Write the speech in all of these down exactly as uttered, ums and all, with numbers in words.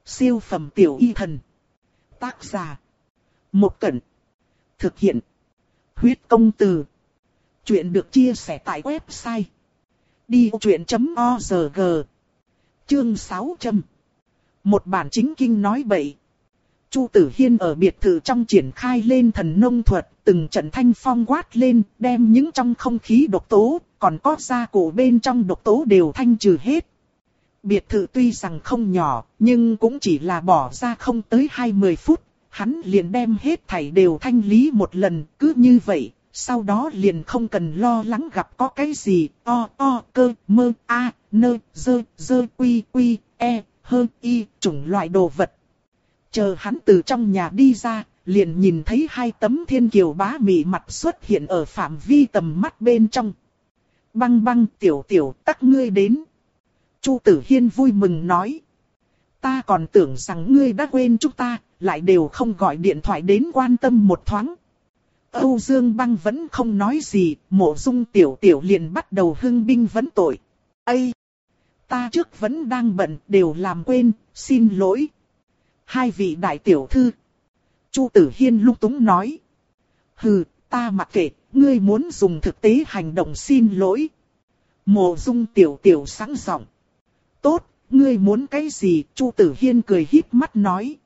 Siêu phẩm tiểu y thần. Tác giả. Một Cẩn. Thực hiện. Huyết công từ. Chuyện được chia sẻ tại website. đi vô chuyện chấm org. Chương sáu trăm. Một bản chính kinh nói bậy. Chu Tử Hiên ở biệt thự trong triển khai lên thần nông thuật, từng trận thanh phong quát lên, đem những trong không khí độc tố, còn có gia cụ bên trong độc tố đều thanh trừ hết. Biệt thự tuy rằng không nhỏ, nhưng cũng chỉ là bỏ ra không tới hai mươi phút, hắn liền đem hết thảy đều thanh lý một lần, cứ như vậy, sau đó liền không cần lo lắng gặp có cái gì, o, o, cơ, mơ, a, nơ, dơ, dơ, quy, quy, e, hơ, y, chủng loại đồ vật. Chờ hắn từ trong nhà đi ra, liền nhìn thấy hai tấm thiên kiều bá mị mặt xuất hiện ở phạm vi tầm mắt bên trong. Băng băng tiểu tiểu các ngươi đến. Chu Tử Hiên vui mừng nói. Ta còn tưởng rằng ngươi đã quên chúng ta, lại đều không gọi điện thoại đến quan tâm một thoáng. Âu Dương Băng vẫn không nói gì, Mộ Dung tiểu tiểu liền bắt đầu hưng binh vấn tội. Ây! Ta trước vẫn đang bận, đều làm quên, xin lỗi. Hai vị đại tiểu thư. Chu Tử Hiên lung túng nói. Hừ, ta mặc kệ, ngươi muốn dùng thực tế hành động xin lỗi. Mộ Dung tiểu tiểu sẵn giọng. Tốt, ngươi muốn cái gì? Chu Tử Hiên cười híp mắt nói.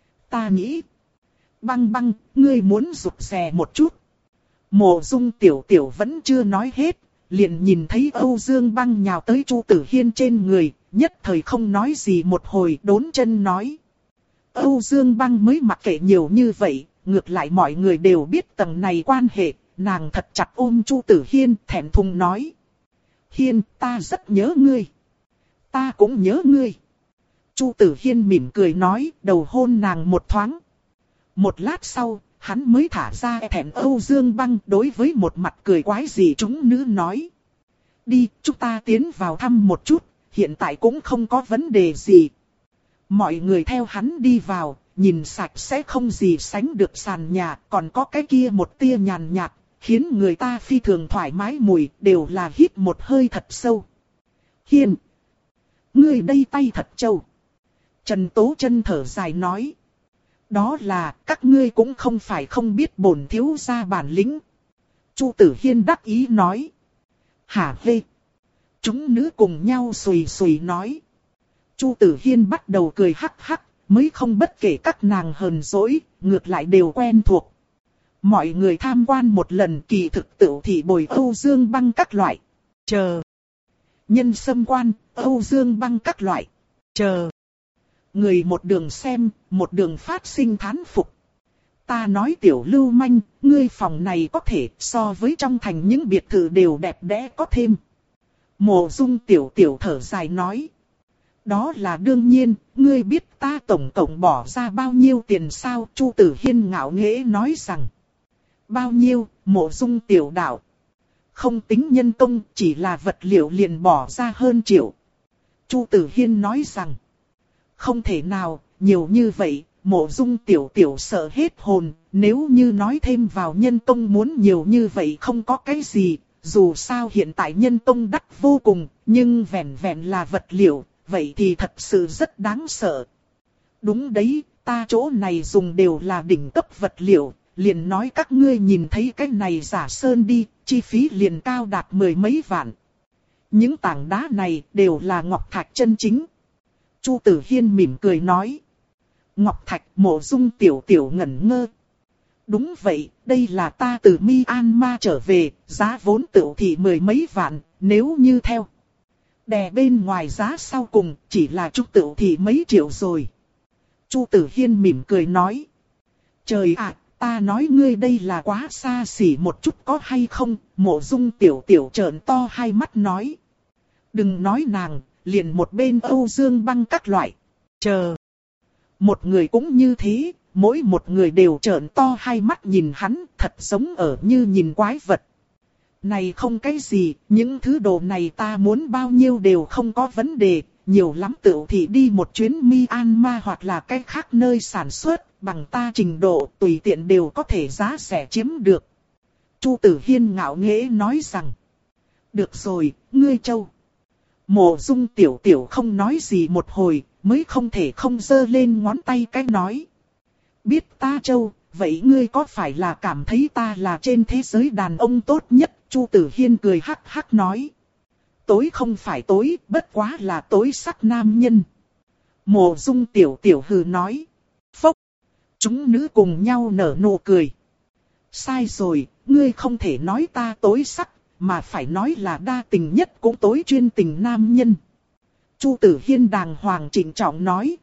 Ta nghĩ. Băng băng, ngươi muốn rụt rè một chút. Mộ Dung tiểu tiểu vẫn chưa nói hết, liền nhìn thấy Âu Dương Băng nhào tới Chu Tử Hiên trên người, nhất thời không nói gì một hồi đốn chân nói. Âu Dương Băng mới mặc kệ nhiều như vậy, ngược lại mọi người đều biết tầng này quan hệ, nàng thật chặt ôm Chu Tử Hiên thẹn thùng nói. Hiên, ta rất nhớ ngươi. Ta cũng nhớ ngươi. Chu Tử Hiên mỉm cười nói, đầu hôn nàng một thoáng. Một lát sau, hắn mới thả ra thẹn Âu Dương Băng đối với một mặt cười quái gì chúng nữ nói. Đi, chúng ta tiến vào thăm một chút, hiện tại cũng không có vấn đề gì. Mọi người theo hắn đi vào, nhìn sạch sẽ không gì sánh được sàn nhà, còn có cái kia một tia nhàn nhạt, khiến người ta phi thường thoải mái mùi, đều là hít một hơi thật sâu. Hiên! Ngươi đây tay thật trâu. Trần Tố Chân thở dài nói. Đó là, các ngươi cũng không phải không biết bổn thiếu gia bản lĩnh. Chu Tử Hiên đắc ý nói. Hả hê! Chúng nữ cùng nhau xùy xùy nói. Chu Tử Hiên bắt đầu cười hắc hắc, mới không bất kể các nàng hờn dỗi, ngược lại đều quen thuộc. Mọi người tham quan một lần kỳ thực tựu thị bồi Âu Dương Băng các loại. Chờ. Nhân xâm quan, Âu Dương Băng các loại. Chờ. Người một đường xem, một đường phát sinh thán phục. Ta nói tiểu lưu manh, ngươi phòng này có thể so với trong thành những biệt thự đều đẹp đẽ có thêm. Mộ Dung tiểu tiểu thở dài nói. Đó là đương nhiên, ngươi biết ta tổng cộng bỏ ra bao nhiêu tiền sao? Chu Tử Hiên ngạo nghễ nói rằng. Bao nhiêu, Mộ Dung tiểu đạo. Không tính nhân công, chỉ là vật liệu liền bỏ ra hơn triệu. Chu Tử Hiên nói rằng. Không thể nào, nhiều như vậy, Mộ Dung tiểu tiểu sợ hết hồn. Nếu như nói thêm vào nhân công muốn nhiều như vậy không có cái gì. Dù sao hiện tại nhân công đắt vô cùng, nhưng vẹn vẹn là vật liệu. Vậy thì thật sự rất đáng sợ. Đúng đấy, ta chỗ này dùng đều là đỉnh cấp vật liệu, liền nói các ngươi nhìn thấy cái này giả sơn đi, chi phí liền cao đạt mười mấy vạn. Những tảng đá này đều là ngọc thạch chân chính. Chu Tử Hiên mỉm cười nói. Ngọc thạch. Mộ Dung tiểu tiểu ngẩn ngơ. Đúng vậy, đây là ta từ Myanmar trở về, giá vốn tựu thì mười mấy vạn, nếu như theo. Đè bên ngoài giá sau cùng, chỉ là chút tựu thì mấy triệu rồi. Chu Tử Hiên mỉm cười nói. Trời ạ, ta nói ngươi đây là quá xa xỉ một chút có hay không? Mộ Dung tiểu tiểu trợn to hai mắt nói. Đừng nói nàng, liền một bên Âu Dương Băng các loại. Chờ. Một người cũng như thế, mỗi một người đều trợn to hai mắt nhìn hắn, thật giống ở như nhìn quái vật. Này không cái gì, những thứ đồ này ta muốn bao nhiêu đều không có vấn đề, nhiều lắm tựu thì đi một chuyến Myanmar hoặc là cái khác nơi sản xuất, bằng ta trình độ tùy tiện đều có thể giá rẻ chiếm được. Chu Tử Hiên ngạo nghễ nói rằng, được rồi, ngươi châu. Mộ Dung tiểu tiểu không nói gì một hồi, mới không thể không giơ lên ngón tay cái nói. Biết ta Châu, vậy ngươi có phải là cảm thấy ta là trên thế giới đàn ông tốt nhất? Chu Tử Hiên cười hắc hắc nói. Tối không phải tối, bất quá là tối sắc nam nhân. Mộ Dung tiểu tiểu hừ nói. Phốc. Chúng nữ cùng nhau nở nụ cười. Sai rồi, ngươi không thể nói ta tối sắc, mà phải nói là đa tình nhất cũng tối chuyên tình nam nhân. Chu Tử Hiên đàng hoàng trịnh trọng nói.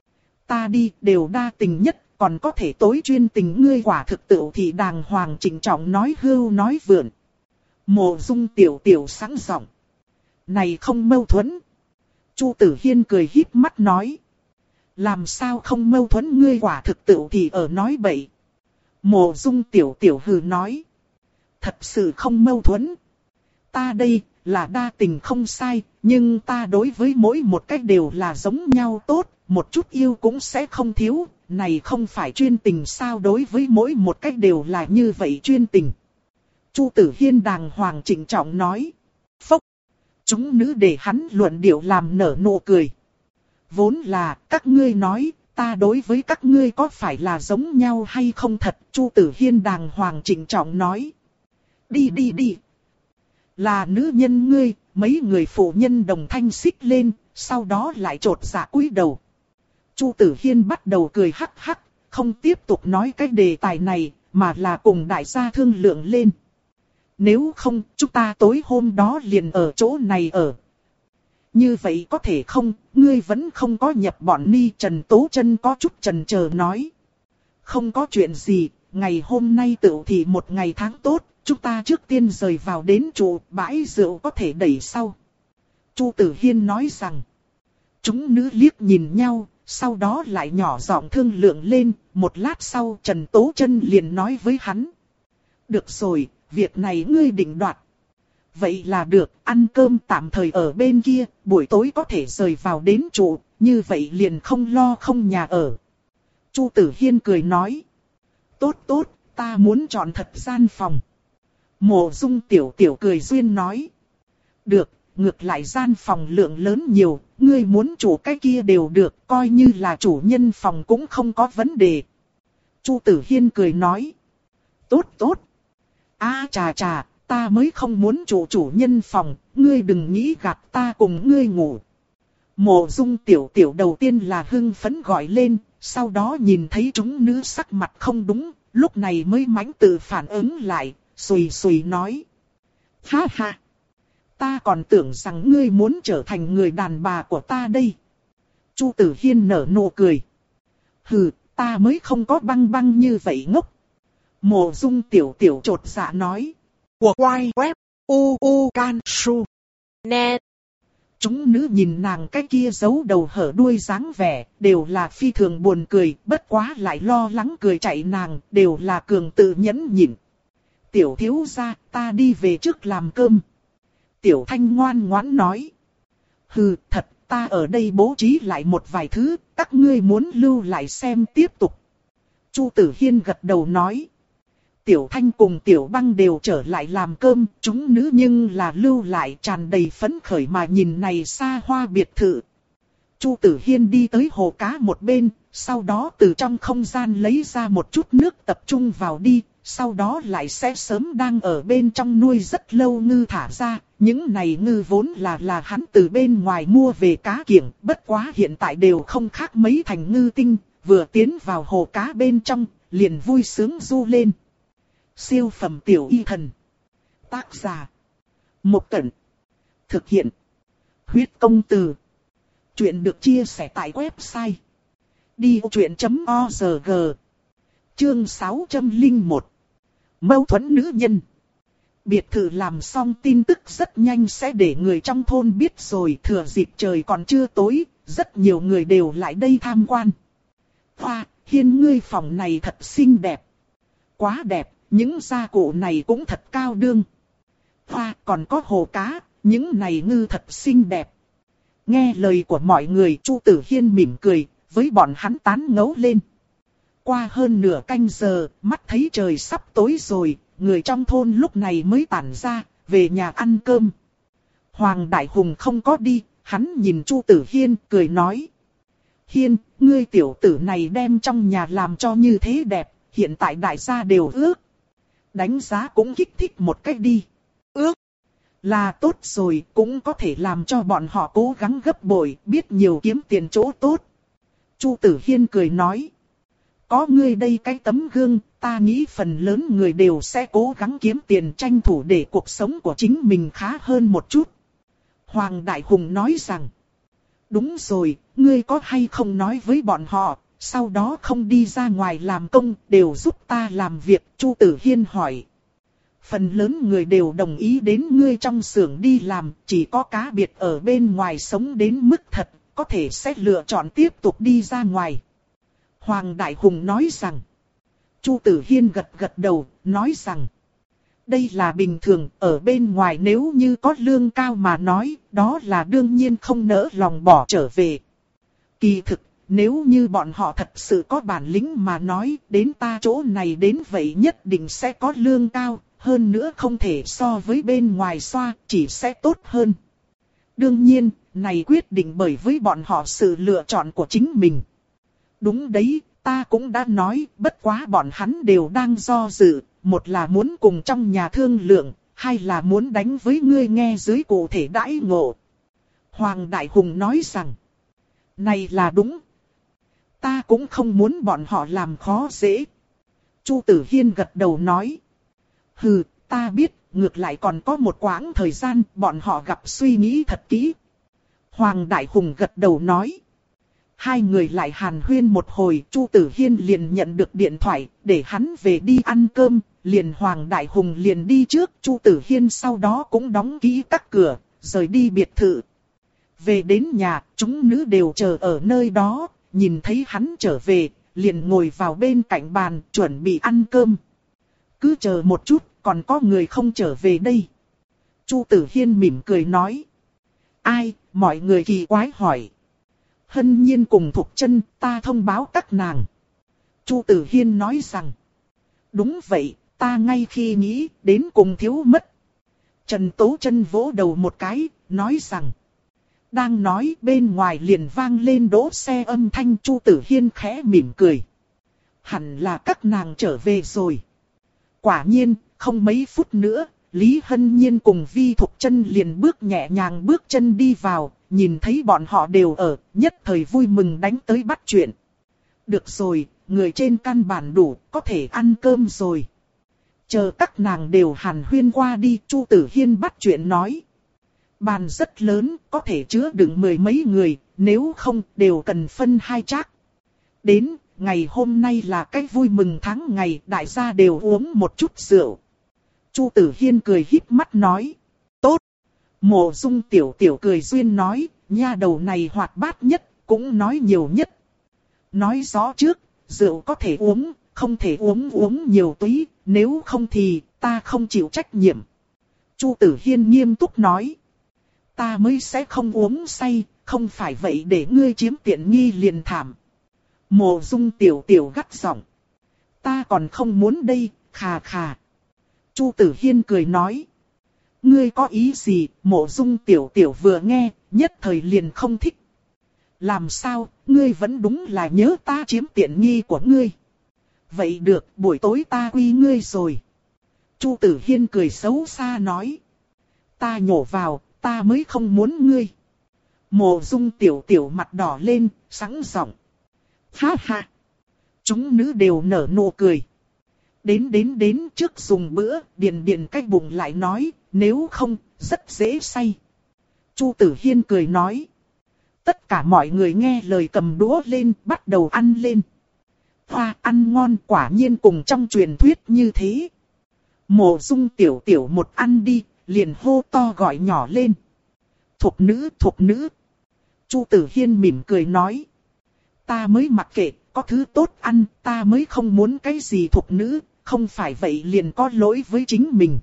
Ta đi đều đa tình nhất, còn có thể tối chuyên tình, ngươi quả thực tự thì đàng hoàng trịnh trọng nói hưu nói vượn. Mộ Dung tiểu tiểu sáng giọng. Này không mâu thuẫn. Chu Tử Hiên cười híp mắt nói. Làm sao không mâu thuẫn, ngươi quả thực tự thì ở nói bậy. Mộ Dung tiểu tiểu hừ nói. Thật sự không mâu thuẫn. Ta đây là đa tình không sai, nhưng ta đối với mỗi một cách đều là giống nhau tốt, một chút yêu cũng sẽ không thiếu. Này không phải chuyên tình sao, đối với mỗi một cách đều là như vậy chuyên tình. Chu Tử Hiên đàng hoàng trịnh trọng nói. Phốc. Chúng nữ để hắn luận điệu làm nở nụ cười. Vốn là các ngươi nói, ta đối với các ngươi có phải là giống nhau hay không thật? Chu Tử Hiên đàng hoàng trịnh trọng nói. Đi đi đi. Là nữ nhân ngươi, mấy người phụ nhân đồng thanh xích lên, sau đó lại trột dạ cúi đầu. Chu Tử Hiên bắt đầu cười hắc hắc, không tiếp tục nói cái đề tài này, mà là cùng đại gia thương lượng lên. Nếu không, chúng ta tối hôm đó liền ở chỗ này ở. Như vậy có thể không, ngươi vẫn không có nhập bọn ni. Trần Tố Chân có chút chần chờ nói. Không có chuyện gì, ngày hôm nay tựu thì một ngày tháng tốt, chúng ta trước tiên rời vào đến trụ, bãi rượu có thể đẩy sau. Chu Tử Hiên nói rằng. Chúng nữ liếc nhìn nhau, sau đó lại nhỏ giọng thương lượng lên, một lát sau Trần Tố Chân liền nói với hắn. Được rồi, việc này ngươi định đoạt. Vậy là được, ăn cơm tạm thời ở bên kia, buổi tối có thể rời vào đến trụ, như vậy liền không lo không nhà ở. Chu Tử Hiên cười nói. Tốt tốt, ta muốn chọn thật gian phòng. Mộ Dung tiểu tiểu cười duyên nói. Được, ngược lại gian phòng lượng lớn nhiều, ngươi muốn chủ cái kia đều được, coi như là chủ nhân phòng cũng không có vấn đề. Chu Tử Hiên cười nói. Tốt tốt. A à, chà chà, ta mới không muốn chủ chủ nhân phòng, ngươi đừng nghĩ gạt ta cùng ngươi ngủ. Mộ Dung tiểu tiểu đầu tiên là hưng phấn gọi lên, sau đó nhìn thấy chúng nữ sắc mặt không đúng, lúc này mới mãnh tự phản ứng lại, xùy xùy nói. Ha ha, ta còn tưởng rằng ngươi muốn trở thành người đàn bà của ta đây. Chu Tử Hiên nở nụ cười. Hừ, ta mới không có băng băng như vậy ngốc. Mộ Dung tiểu tiểu trột dạ nói. Của quay web u u can su net. Chúng nữ nhìn nàng cái kia giấu đầu hở đuôi dáng vẻ, đều là phi thường buồn cười, bất quá lại lo lắng cười chạy nàng, đều là cường tự nhẫn nhịn. Tiểu thiếu gia, ta đi về trước làm cơm. Tiểu Thanh ngoan ngoãn nói. Hừ, thật, ta ở đây bố trí lại một vài thứ, các ngươi muốn lưu lại xem tiếp tục. Chu Tử Hiên gật đầu nói. Tiểu Thanh cùng Tiểu Băng đều trở lại làm cơm, chúng nữ nhưng là lưu lại tràn đầy phấn khởi mà nhìn này xa hoa biệt thự. Chu Tử Hiên đi tới hồ cá một bên, sau đó từ trong không gian lấy ra một chút nước tập trung vào đi, sau đó lại sẽ sớm đang ở bên trong nuôi rất lâu ngư thả ra. Những này ngư vốn là là hắn từ bên ngoài mua về cá kiểng, bất quá hiện tại đều không khác mấy thành ngư tinh, vừa tiến vào hồ cá bên trong, liền vui sướng du lên. Siêu phẩm tiểu y thần. Tác giả. Mộc Cẩn. Thực hiện. Huyết công từ. Chuyện được chia sẻ tại website. đi ô chuyện chấm org. Chương sáu trăm lẻ một. Mâu thuẫn nữ nhân. Biệt thự làm xong tin tức rất nhanh sẽ để người trong thôn biết rồi. Thừa dịp trời còn chưa tối, rất nhiều người đều lại đây tham quan. Hoa, Hiên ngươi phòng này thật xinh đẹp. Quá đẹp. Những gia cụ này cũng thật cao đương. Hoa, còn có hồ cá, những này ngư thật xinh đẹp. Nghe lời của mọi người, Chu Tử Hiên mỉm cười, với bọn hắn tán ngấu lên. Qua hơn nửa canh giờ, mắt thấy trời sắp tối rồi, người trong thôn lúc này mới tản ra, về nhà ăn cơm. Hoàng Đại Hùng không có đi, hắn nhìn Chu Tử Hiên, cười nói. Hiên, ngươi tiểu tử này đem trong nhà làm cho như thế đẹp, hiện tại đại gia đều ước. Đánh giá cũng kích thích một cách đi. Ước là tốt rồi, cũng có thể làm cho bọn họ cố gắng gấp bội, biết nhiều kiếm tiền chỗ tốt. Chu Tử Hiên cười nói. Có ngươi đây cái tấm gương, ta nghĩ phần lớn người đều sẽ cố gắng kiếm tiền tranh thủ để cuộc sống của chính mình khá hơn một chút. Hoàng Đại Hùng nói rằng. Đúng rồi, ngươi có hay không nói với bọn họ, sau đó không đi ra ngoài làm công, đều giúp ta làm việc, Chu Tử Hiên hỏi. Phần lớn người đều đồng ý đến ngươi trong xưởng đi làm, chỉ có cá biệt ở bên ngoài sống đến mức thật, có thể sẽ lựa chọn tiếp tục đi ra ngoài. Hoàng Đại Hùng nói rằng. Chu Tử Hiên gật gật đầu, nói rằng. Đây là bình thường, ở bên ngoài nếu như có lương cao mà nói, đó là đương nhiên không nỡ lòng bỏ trở về. Kỳ thực, nếu như bọn họ thật sự có bản lĩnh mà nói, đến ta chỗ này đến vậy nhất định sẽ có lương cao, hơn nữa không thể so với bên ngoài xoa, chỉ sẽ tốt hơn. Đương nhiên, này quyết định bởi với bọn họ sự lựa chọn của chính mình. Đúng đấy, ta cũng đã nói, bất quá bọn hắn đều đang do dự, một là muốn cùng trong nhà thương lượng, hai là muốn đánh với ngươi nghe dưới cụ thể đãi ngộ. Hoàng Đại Hùng nói rằng, này là đúng. Ta cũng không muốn bọn họ làm khó dễ. Chu Tử Hiên gật đầu nói. Hừ, ta biết, ngược lại còn có một quãng thời gian, bọn họ gặp suy nghĩ thật kỹ. Hoàng Đại Hùng gật đầu nói. Hai người lại hàn huyên một hồi, Chu Tử Hiên liền nhận được điện thoại, để hắn về đi ăn cơm, liền Hoàng Đại Hùng liền đi trước, Chu Tử Hiên sau đó cũng đóng kỹ các cửa, rời đi biệt thự. Về đến nhà, chúng nữ đều chờ ở nơi đó, nhìn thấy hắn trở về, liền ngồi vào bên cạnh bàn, chuẩn bị ăn cơm. Cứ chờ một chút, còn có người không trở về đây. Chu Tử Hiên mỉm cười nói. Ai, mọi người kỳ quái hỏi. Hân Nhiên cùng Thục Chân, ta thông báo các nàng. Chu Tử Hiên nói rằng. Đúng vậy, ta ngay khi nghĩ, đến cùng thiếu mất. Trần Tố Chân vỗ đầu một cái, nói rằng. Đang nói bên ngoài liền vang lên đỗ xe âm thanh. Chu Tử Hiên khẽ mỉm cười. Hẳn là các nàng trở về rồi. Quả nhiên, không mấy phút nữa, Lý Hân Nhiên cùng Vi Thục Chân liền bước nhẹ nhàng bước chân đi vào, nhìn thấy bọn họ đều ở, nhất thời vui mừng đánh tới bắt chuyện. Được rồi, người trên căn bản đủ, có thể ăn cơm rồi. Chờ các nàng đều hàn huyên qua đi, Chu Tử Hiên bắt chuyện nói. Bàn rất lớn, có thể chứa đựng mười mấy người, nếu không đều cần phân hai trác. Đến, ngày hôm nay là cái vui mừng tháng ngày, đại gia đều uống một chút rượu. Chu Tử Hiên cười híp mắt nói. Tốt. Mộ Dung tiểu tiểu cười duyên nói, nha đầu này hoạt bát nhất, cũng nói nhiều nhất. Nói rõ trước, rượu có thể uống, không thể uống uống nhiều túy, nếu không thì ta không chịu trách nhiệm. Chu Tử Hiên nghiêm túc nói. Ta mới sẽ không uống say, không phải vậy để ngươi chiếm tiện nghi liền thảm. Mộ Dung tiểu tiểu gắt giọng. Ta còn không muốn đây, khà khà. Chu Tử Hiên cười nói. Ngươi có ý gì? Mộ Dung tiểu tiểu vừa nghe, nhất thời liền không thích. Làm sao, ngươi vẫn đúng là nhớ ta chiếm tiện nghi của ngươi. Vậy được, buổi tối ta quy ngươi rồi. Chu Tử Hiên cười xấu xa nói. Ta nhổ vào, ta mới không muốn ngươi. Mộ Dung tiểu tiểu mặt đỏ lên, sẵn giọng. Ha ha. Chúng nữ đều nở nụ cười. Đến đến đến trước dùng bữa, điền điền cái bụng lại nói, nếu không, rất dễ say. Chu Tử Hiên cười nói. Tất cả mọi người nghe lời cầm đũa lên, bắt đầu ăn lên. Hoa ăn ngon quả nhiên cùng trong truyền thuyết như thế. Mộ Dung tiểu tiểu một ăn đi, liền hô to gọi nhỏ lên. Thục nữ, thục nữ. Chu Tử Hiên mỉm cười nói. Ta mới mặc kệ, có thứ tốt ăn, ta mới không muốn cái gì thục nữ, không phải vậy liền có lỗi với chính mình.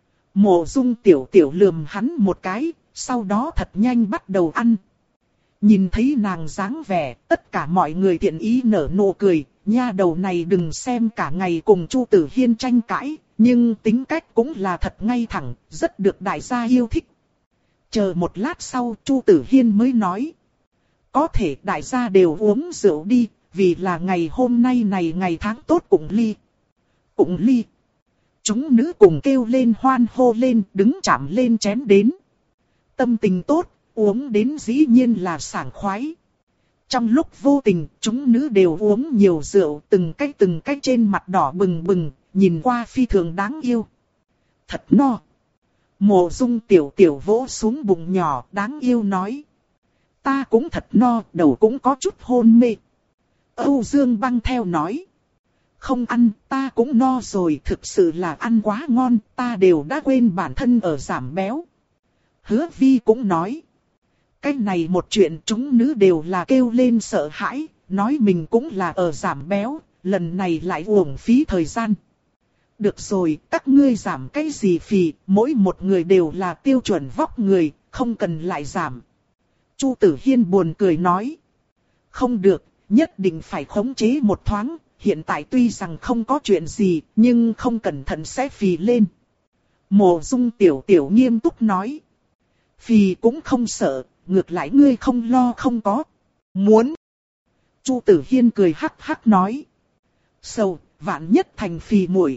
Mộ Dung tiểu tiểu lườm hắn một cái, sau đó thật nhanh bắt đầu ăn. Nhìn thấy nàng dáng vẻ, tất cả mọi người tiện ý nở nụ cười, nha đầu này đừng xem cả ngày cùng Chu Tử Hiên tranh cãi, nhưng tính cách cũng là thật ngay thẳng, rất được đại gia yêu thích. Chờ một lát sau, Chu Tử Hiên mới nói. có thể đại gia đều uống rượu đi, vì là ngày hôm nay này ngày tháng tốt cùng ly. Cùng ly. Chúng nữ cùng kêu lên hoan hô lên, đứng chạm lên chén đến. Tâm tình tốt, uống đến dĩ nhiên là sảng khoái. Trong lúc vô tình, chúng nữ đều uống nhiều rượu, từng cái từng cái trên mặt đỏ bừng bừng, nhìn qua phi thường đáng yêu. Thật no. Mộ Dung tiểu tiểu vỗ xuống bụng nhỏ, đáng yêu nói. Ta cũng thật no, đầu cũng có chút hôn mê. Âu Dương Băng theo nói. Không ăn, ta cũng no rồi, thực sự là ăn quá ngon, ta đều đã quên bản thân ở giảm béo. Hứa Vi cũng nói. Cái này một chuyện chúng nữ đều là kêu lên sợ hãi, nói mình cũng là ở giảm béo, lần này lại uổng phí thời gian. Được rồi, các ngươi giảm cái gì phì, mỗi một người đều là tiêu chuẩn vóc người, không cần lại giảm. Chu Tử Hiên buồn cười nói. Không được, nhất định phải khống chế một thoáng, hiện tại tuy rằng không có chuyện gì, nhưng không cẩn thận sẽ phì lên. Mộ Dung tiểu tiểu nghiêm túc nói. Phì cũng không sợ, ngược lại ngươi không lo không có. Muốn. Chu Tử Hiên cười hắc hắc nói. Sầu, vạn nhất thành phì muội.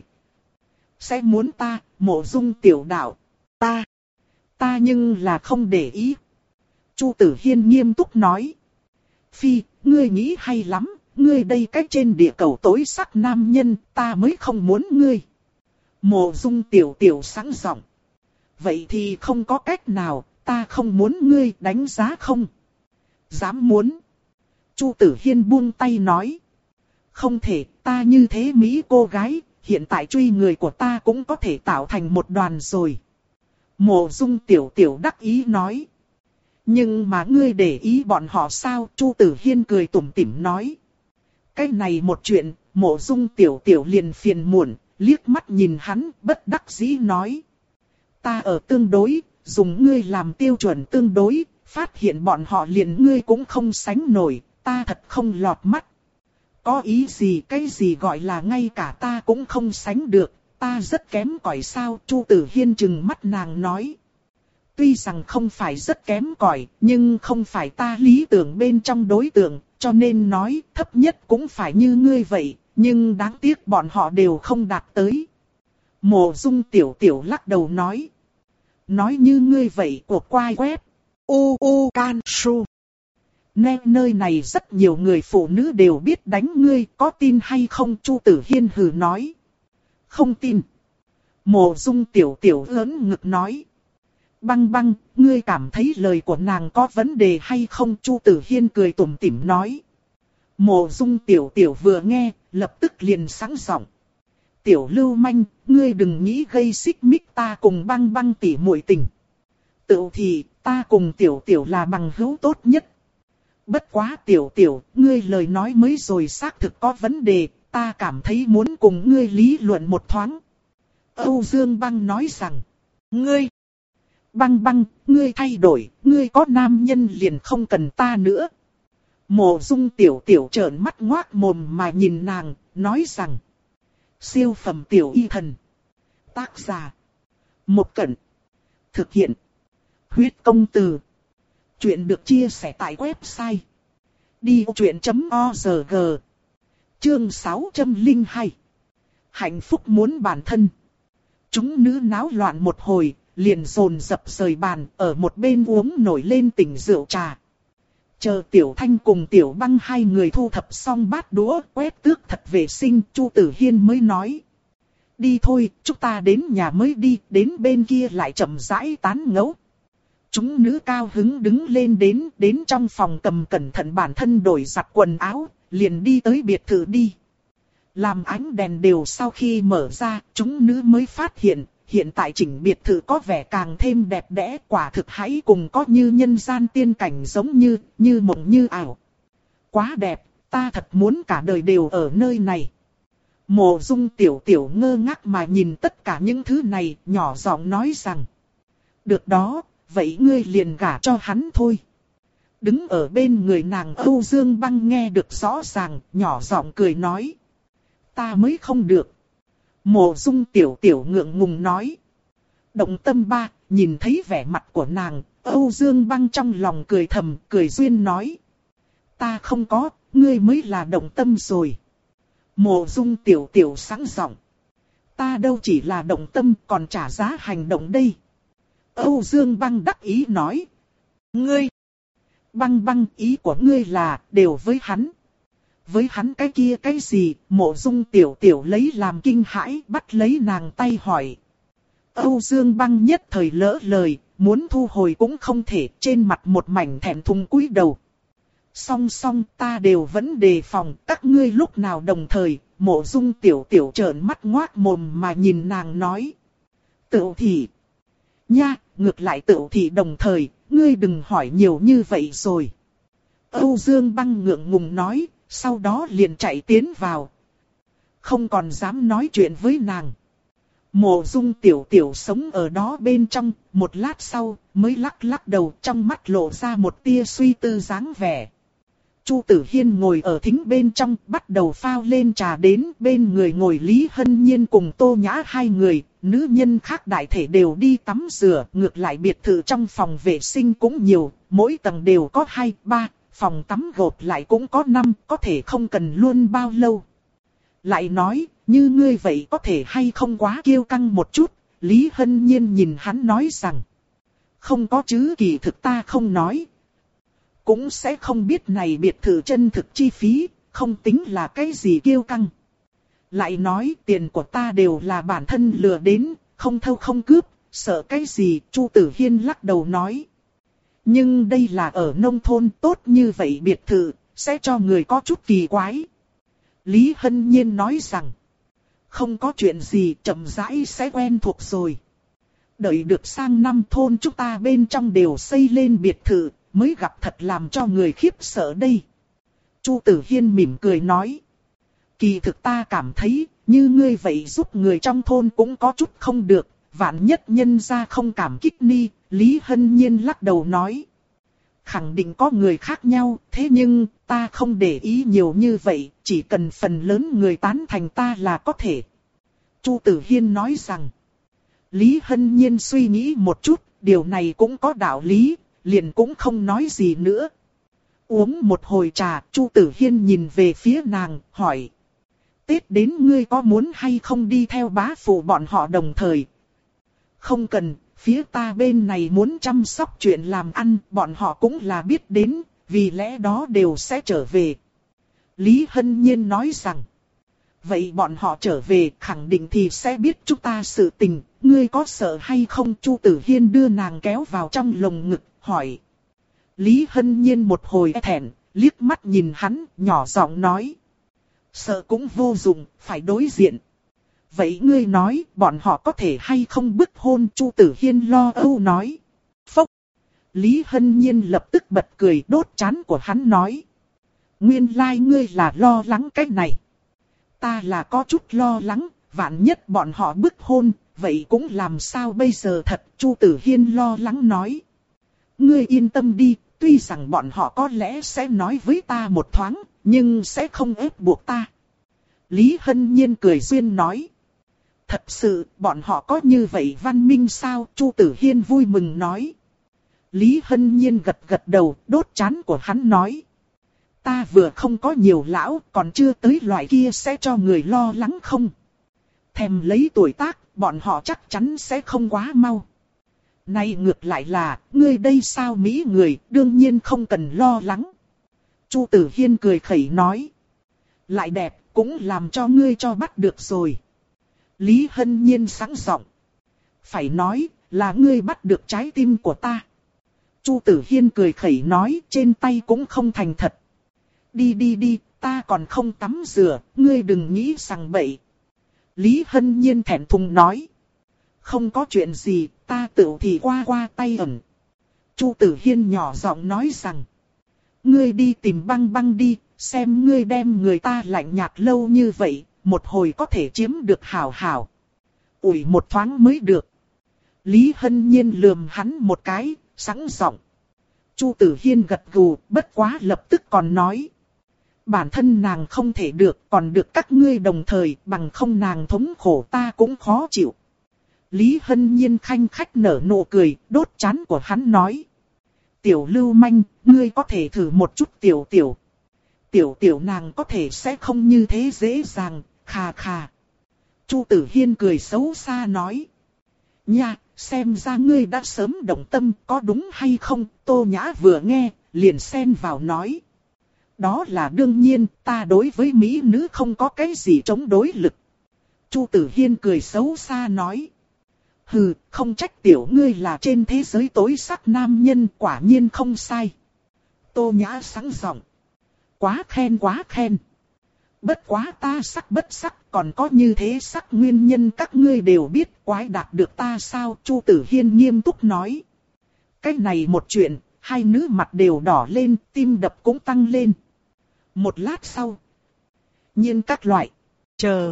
Sẽ muốn ta, Mộ Dung tiểu đạo. Ta. Ta nhưng là không để ý. Chu Tử Hiên nghiêm túc nói. Phi, ngươi nghĩ hay lắm, ngươi đây cách trên địa cầu tối sắc nam nhân, ta mới không muốn ngươi. Mộ Dung tiểu tiểu sẵn giọng. Vậy thì không có cách nào, ta không muốn ngươi đánh giá không? Dám muốn. Chu Tử Hiên buông tay nói. Không thể, ta như thế Mỹ cô gái, hiện tại truy người của ta cũng có thể tạo thành một đoàn rồi. Mộ Dung tiểu tiểu đắc ý nói. Nhưng mà ngươi để ý bọn họ sao? Chu Tử Hiên cười tủm tỉm nói. Cái này một chuyện, Mộ Dung tiểu tiểu liền phiền muộn, liếc mắt nhìn hắn, bất đắc dĩ nói. Ta ở tương đối, dùng ngươi làm tiêu chuẩn tương đối, phát hiện bọn họ liền ngươi cũng không sánh nổi, ta thật không lọt mắt. Có ý gì, cái gì gọi là ngay cả ta cũng không sánh được, ta rất kém cỏi sao? Chu Tử Hiên trừng mắt nàng nói. Tuy rằng không phải rất kém cỏi, nhưng không phải ta lý tưởng bên trong đối tượng, cho nên nói thấp nhất cũng phải như ngươi vậy, nhưng đáng tiếc bọn họ đều không đạt tới. Mộ Dung tiểu tiểu lắc đầu nói. Nói như ngươi vậy của quai web. U U Can Su. Nên nơi này rất nhiều người phụ nữ đều biết đánh ngươi, có tin hay không? Chu Tử Hiên hừ nói. Không tin. Mộ Dung tiểu tiểu lớn ngực nói. Băng băng, ngươi cảm thấy lời của nàng có vấn đề hay không? Chu Tử Hiên cười tủm tỉm nói. Mộ Dung tiểu tiểu vừa nghe, lập tức liền sẵn giọng. Tiểu lưu manh, ngươi đừng nghĩ gây xích mích ta cùng băng băng tỉ muội tình. Tự thì, ta cùng tiểu tiểu là bằng hữu tốt nhất. Bất quá tiểu tiểu, ngươi lời nói mới rồi xác thực có vấn đề, ta cảm thấy muốn cùng ngươi lý luận một thoáng. Âu Dương Băng nói rằng, ngươi, băng băng, ngươi thay đổi, ngươi có nam nhân liền không cần ta nữa. Mộ Dung tiểu tiểu trợn mắt ngoác mồm mà nhìn nàng, nói rằng, siêu phẩm tiểu y thần. Tác giả, Một Cẩn. Thực hiện, Huyết Công Từ. Chuyện được chia sẻ tại website đi vô chuyện chấm org. Chương sáu trăm lẻ hai. Hạnh phúc muốn bản thân. Chúng nữ náo loạn một hồi, liền dồn dập rời bàn, ở một bên uống nổi lên tỉnh rượu trà. Chờ Tiểu Thanh cùng Tiểu Băng hai người thu thập xong bát đũa, quét tước thật vệ sinh, Chu Tử Hiên mới nói. Đi thôi, chúng ta đến nhà mới đi, đến bên kia lại chậm rãi tán ngẫu. Chúng nữ cao hứng đứng lên đến, đến trong phòng cầm cẩn thận bản thân đổi giặt quần áo, liền đi tới biệt thự đi. Làm ánh đèn đều sau khi mở ra, chúng nữ mới phát hiện, hiện tại chỉnh biệt thự có vẻ càng thêm đẹp đẽ, quả thực hãy cùng có như nhân gian tiên cảnh giống như, như mộng như ảo. Quá đẹp, ta thật muốn cả đời đều ở nơi này. Mộ Dung tiểu tiểu ngơ ngác mà nhìn tất cả những thứ này, nhỏ giọng nói rằng. Được đó, vậy ngươi liền gả cho hắn thôi. Đứng ở bên người nàng Âu Dương Băng nghe được rõ ràng, nhỏ giọng cười nói. Ta mới không được. Mộ Dung tiểu tiểu ngượng ngùng nói. Động tâm ba, nhìn thấy vẻ mặt của nàng, Âu Dương Băng trong lòng cười thầm, cười duyên nói. Ta không có, ngươi mới là động tâm rồi. Mộ Dung tiểu tiểu sáng giọng. Ta đâu chỉ là động tâm còn trả giá hành động đây. Âu Dương Băng đắc ý nói. Ngươi. Băng băng, ý của ngươi là đều với hắn. Với hắn cái kia cái gì? Mộ Dung tiểu tiểu lấy làm kinh hãi, bắt lấy nàng tay hỏi. Âu Dương Băng nhất thời lỡ lời, muốn thu hồi cũng không thể, trên mặt một mảnh thẹn thùng cúi đầu. Song song ta đều vẫn đề phòng, các ngươi lúc nào đồng thời. Mộ Dung tiểu tiểu trợn mắt ngoác mồm mà nhìn nàng nói. Tựu thị. Nha, ngược lại tựu thị đồng thời, ngươi đừng hỏi nhiều như vậy rồi. Âu Dương Băng ngượng ngùng nói, sau đó liền chạy tiến vào. Không còn dám nói chuyện với nàng. Mộ Dung tiểu tiểu sống ở đó bên trong, một lát sau mới lắc lắc đầu, trong mắt lộ ra một tia suy tư dáng vẻ. Chu Tử Hiên ngồi ở thính bên trong, bắt đầu phao lên trà đến, bên người ngồi Lý Hân Nhiên cùng Tô Nhã hai người, nữ nhân khác đại thể đều đi tắm rửa, ngược lại biệt thự trong phòng vệ sinh cũng nhiều, mỗi tầng đều có hai, ba, phòng tắm gột lại cũng có năm, có thể không cần luôn bao lâu. Lại nói, như ngươi vậy có thể hay không quá kiêu căng một chút, Lý Hân Nhiên nhìn hắn nói rằng, không có chứ, kỳ thực ta không nói. Cũng sẽ không biết này biệt thự chân thực chi phí, không tính là cái gì kiêu căng. Lại nói tiền của ta đều là bản thân lừa đến, không thâu không cướp, sợ cái gì, Chu Tử Hiên lắc đầu nói. Nhưng đây là ở nông thôn, tốt như vậy biệt thự, sẽ cho người có chút kỳ quái. Lý Hân Nhiên nói rằng, không có chuyện gì, chậm rãi sẽ quen thuộc rồi. Đợi được sang năm thôn chúng ta bên trong đều xây lên biệt thự, mới gặp thật làm cho người khiếp sợ đây. Chu Tử Hiên mỉm cười nói. Kỳ thực ta cảm thấy, như ngươi vậy giúp người trong thôn cũng có chút không được, vạn nhất nhân ra không cảm kích ni, Lý Hân Nhiên lắc đầu nói. Khẳng định có người khác nhau, thế nhưng, ta không để ý nhiều như vậy, chỉ cần phần lớn người tán thành ta là có thể. Chu Tử Hiên nói rằng. Lý Hân Nhiên suy nghĩ một chút, điều này cũng có đạo lý. Liền cũng không nói gì nữa. Uống một hồi trà, Chu Tử Hiên nhìn về phía nàng, hỏi. Tết đến ngươi có muốn hay không đi theo bá phụ bọn họ đồng thời? Không cần, phía ta bên này muốn chăm sóc chuyện làm ăn, bọn họ cũng là biết đến, vì lẽ đó đều sẽ trở về. Lý Hân Nhiên nói rằng. Vậy bọn họ trở về khẳng định thì sẽ biết chúng ta sự tình, ngươi có sợ hay không? Chu Tử Hiên đưa nàng kéo vào trong lồng ngực, hỏi. Lý Hân Nhiên một hồi e thẹn, liếc mắt nhìn hắn, nhỏ giọng nói. Sợ cũng vô dụng, phải đối diện. Vậy ngươi nói, bọn họ có thể hay không bức hôn? Chu Tử Hiên lo âu nói. Phốc. Lý Hân Nhiên lập tức bật cười, đốt trán của hắn nói. Nguyên lai ngươi là lo lắng cái này. Ta là có chút lo lắng, vạn nhất bọn họ bức hôn, vậy cũng làm sao bây giờ thật? Chu Tử Hiên lo lắng nói. Ngươi yên tâm đi, tuy rằng bọn họ có lẽ sẽ nói với ta một thoáng, nhưng sẽ không ép buộc ta. Lý Hân Nhiên cười duyên nói. Thật sự, bọn họ có như vậy văn minh sao? Chu Tử Hiên vui mừng nói. Lý Hân Nhiên gật gật đầu, đốt trán của hắn nói. Ta vừa không có nhiều lão, còn chưa tới loại kia sẽ cho người lo lắng không? Thèm lấy tuổi tác, bọn họ chắc chắn sẽ không quá mau. Này ngược lại là, ngươi đây sao Mỹ người, đương nhiên không cần lo lắng. Chu Tử Hiên cười khẩy nói. Lại đẹp, cũng làm cho ngươi cho bắt được rồi. Lý Hân Nhiên sáng giọng. Phải nói, là ngươi bắt được trái tim của ta. Chu Tử Hiên cười khẩy nói, trên tay cũng không thành thật. Đi đi đi, ta còn không tắm rửa, ngươi đừng nghĩ rằng bậy. Lý Hân Nhiên thẹn thùng nói. Không có chuyện gì, ta tự thì qua qua tay ẩn. Chu Tử Hiên nhỏ giọng nói rằng. Ngươi đi tìm băng băng đi, xem ngươi đem người ta lạnh nhạt lâu như vậy, một hồi có thể chiếm được hảo hảo. Ủi một thoáng mới được. Lý Hân Nhiên lườm hắn một cái, sẵn giọng. Chu Tử Hiên gật gù, bất quá lập tức còn nói. Bản thân nàng không thể được, còn được các ngươi đồng thời, bằng không nàng thống khổ ta cũng khó chịu. Lý Hân Nhiên khanh khách nở nụ cười, đốt trán của hắn nói. Tiểu lưu manh, ngươi có thể thử một chút tiểu tiểu. Tiểu tiểu nàng có thể sẽ không như thế dễ dàng, khà khà. Chu Tử Hiên cười xấu xa nói. Nha, xem ra ngươi đã sớm động tâm, có đúng hay không? Tô Nhã vừa nghe, liền xen vào nói. Đó là đương nhiên, ta đối với mỹ nữ không có cái gì chống đối lực. Chu Tử Hiên cười xấu xa nói. Hừ, không trách tiểu ngươi là trên thế giới tối sắc nam nhân, quả nhiên không sai. Tô Nhã sẵn giọng. Quá khen quá khen. Bất quá ta sắc bất sắc, còn có như thế sắc nguyên nhân các ngươi đều biết, quái đạt được ta sao? Chu Tử Hiên nghiêm túc nói. Cái này một chuyện, hai nữ mặt đều đỏ lên, tim đập cũng tăng lên. Một lát sau, nhiên các loại, chờ.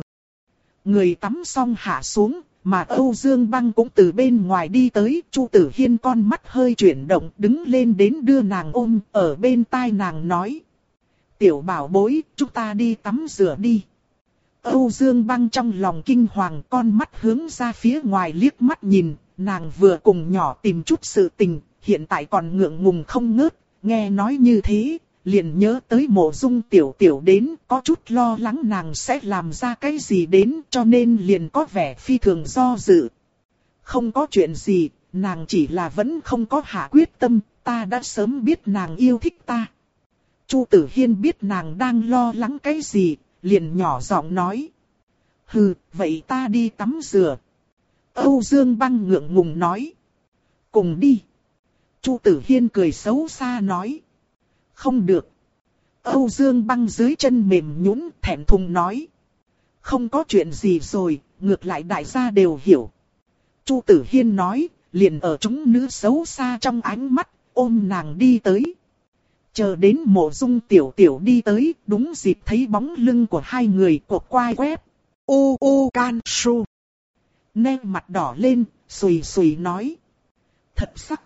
Người tắm xong hạ xuống, mà Âu Dương Băng cũng từ bên ngoài đi tới. Chu Tử Hiên con mắt hơi chuyển động, đứng lên đến đưa nàng ôm, ở bên tai nàng nói. Tiểu bảo bối, chúng ta đi tắm rửa đi. Âu Dương Băng trong lòng kinh hoàng, con mắt hướng ra phía ngoài liếc mắt nhìn, nàng vừa cùng nhỏ tìm chút sự tình, hiện tại còn ngượng ngùng không ngớt, nghe nói như thế, liền nhớ tới Mộ Dung tiểu tiểu đến, có chút lo lắng nàng sẽ làm ra cái gì đến, cho nên liền có vẻ phi thường do dự. Không có chuyện gì, nàng chỉ là vẫn không có hạ quyết tâm, ta đã sớm biết nàng yêu thích ta. Chu Tử Hiên biết nàng đang lo lắng cái gì, liền nhỏ giọng nói. Hừ, vậy ta đi tắm rửa. Âu Dương Băng ngượng ngùng nói. Cùng đi. Chu Tử Hiên cười xấu xa nói. Không được. Âu Dương Băng dưới chân mềm nhũn, thẹn thùng nói. Không có chuyện gì rồi, ngược lại đại gia đều hiểu. Chu Tử Hiên nói, liền ở chúng nữ xấu xa trong ánh mắt, ôm nàng đi tới. Chờ đến Mộ Dung tiểu tiểu đi tới, đúng dịp thấy bóng lưng của hai người cột quai quép. U u can su. Nét mặt đỏ lên, sùi sùi nói. Thật sắc.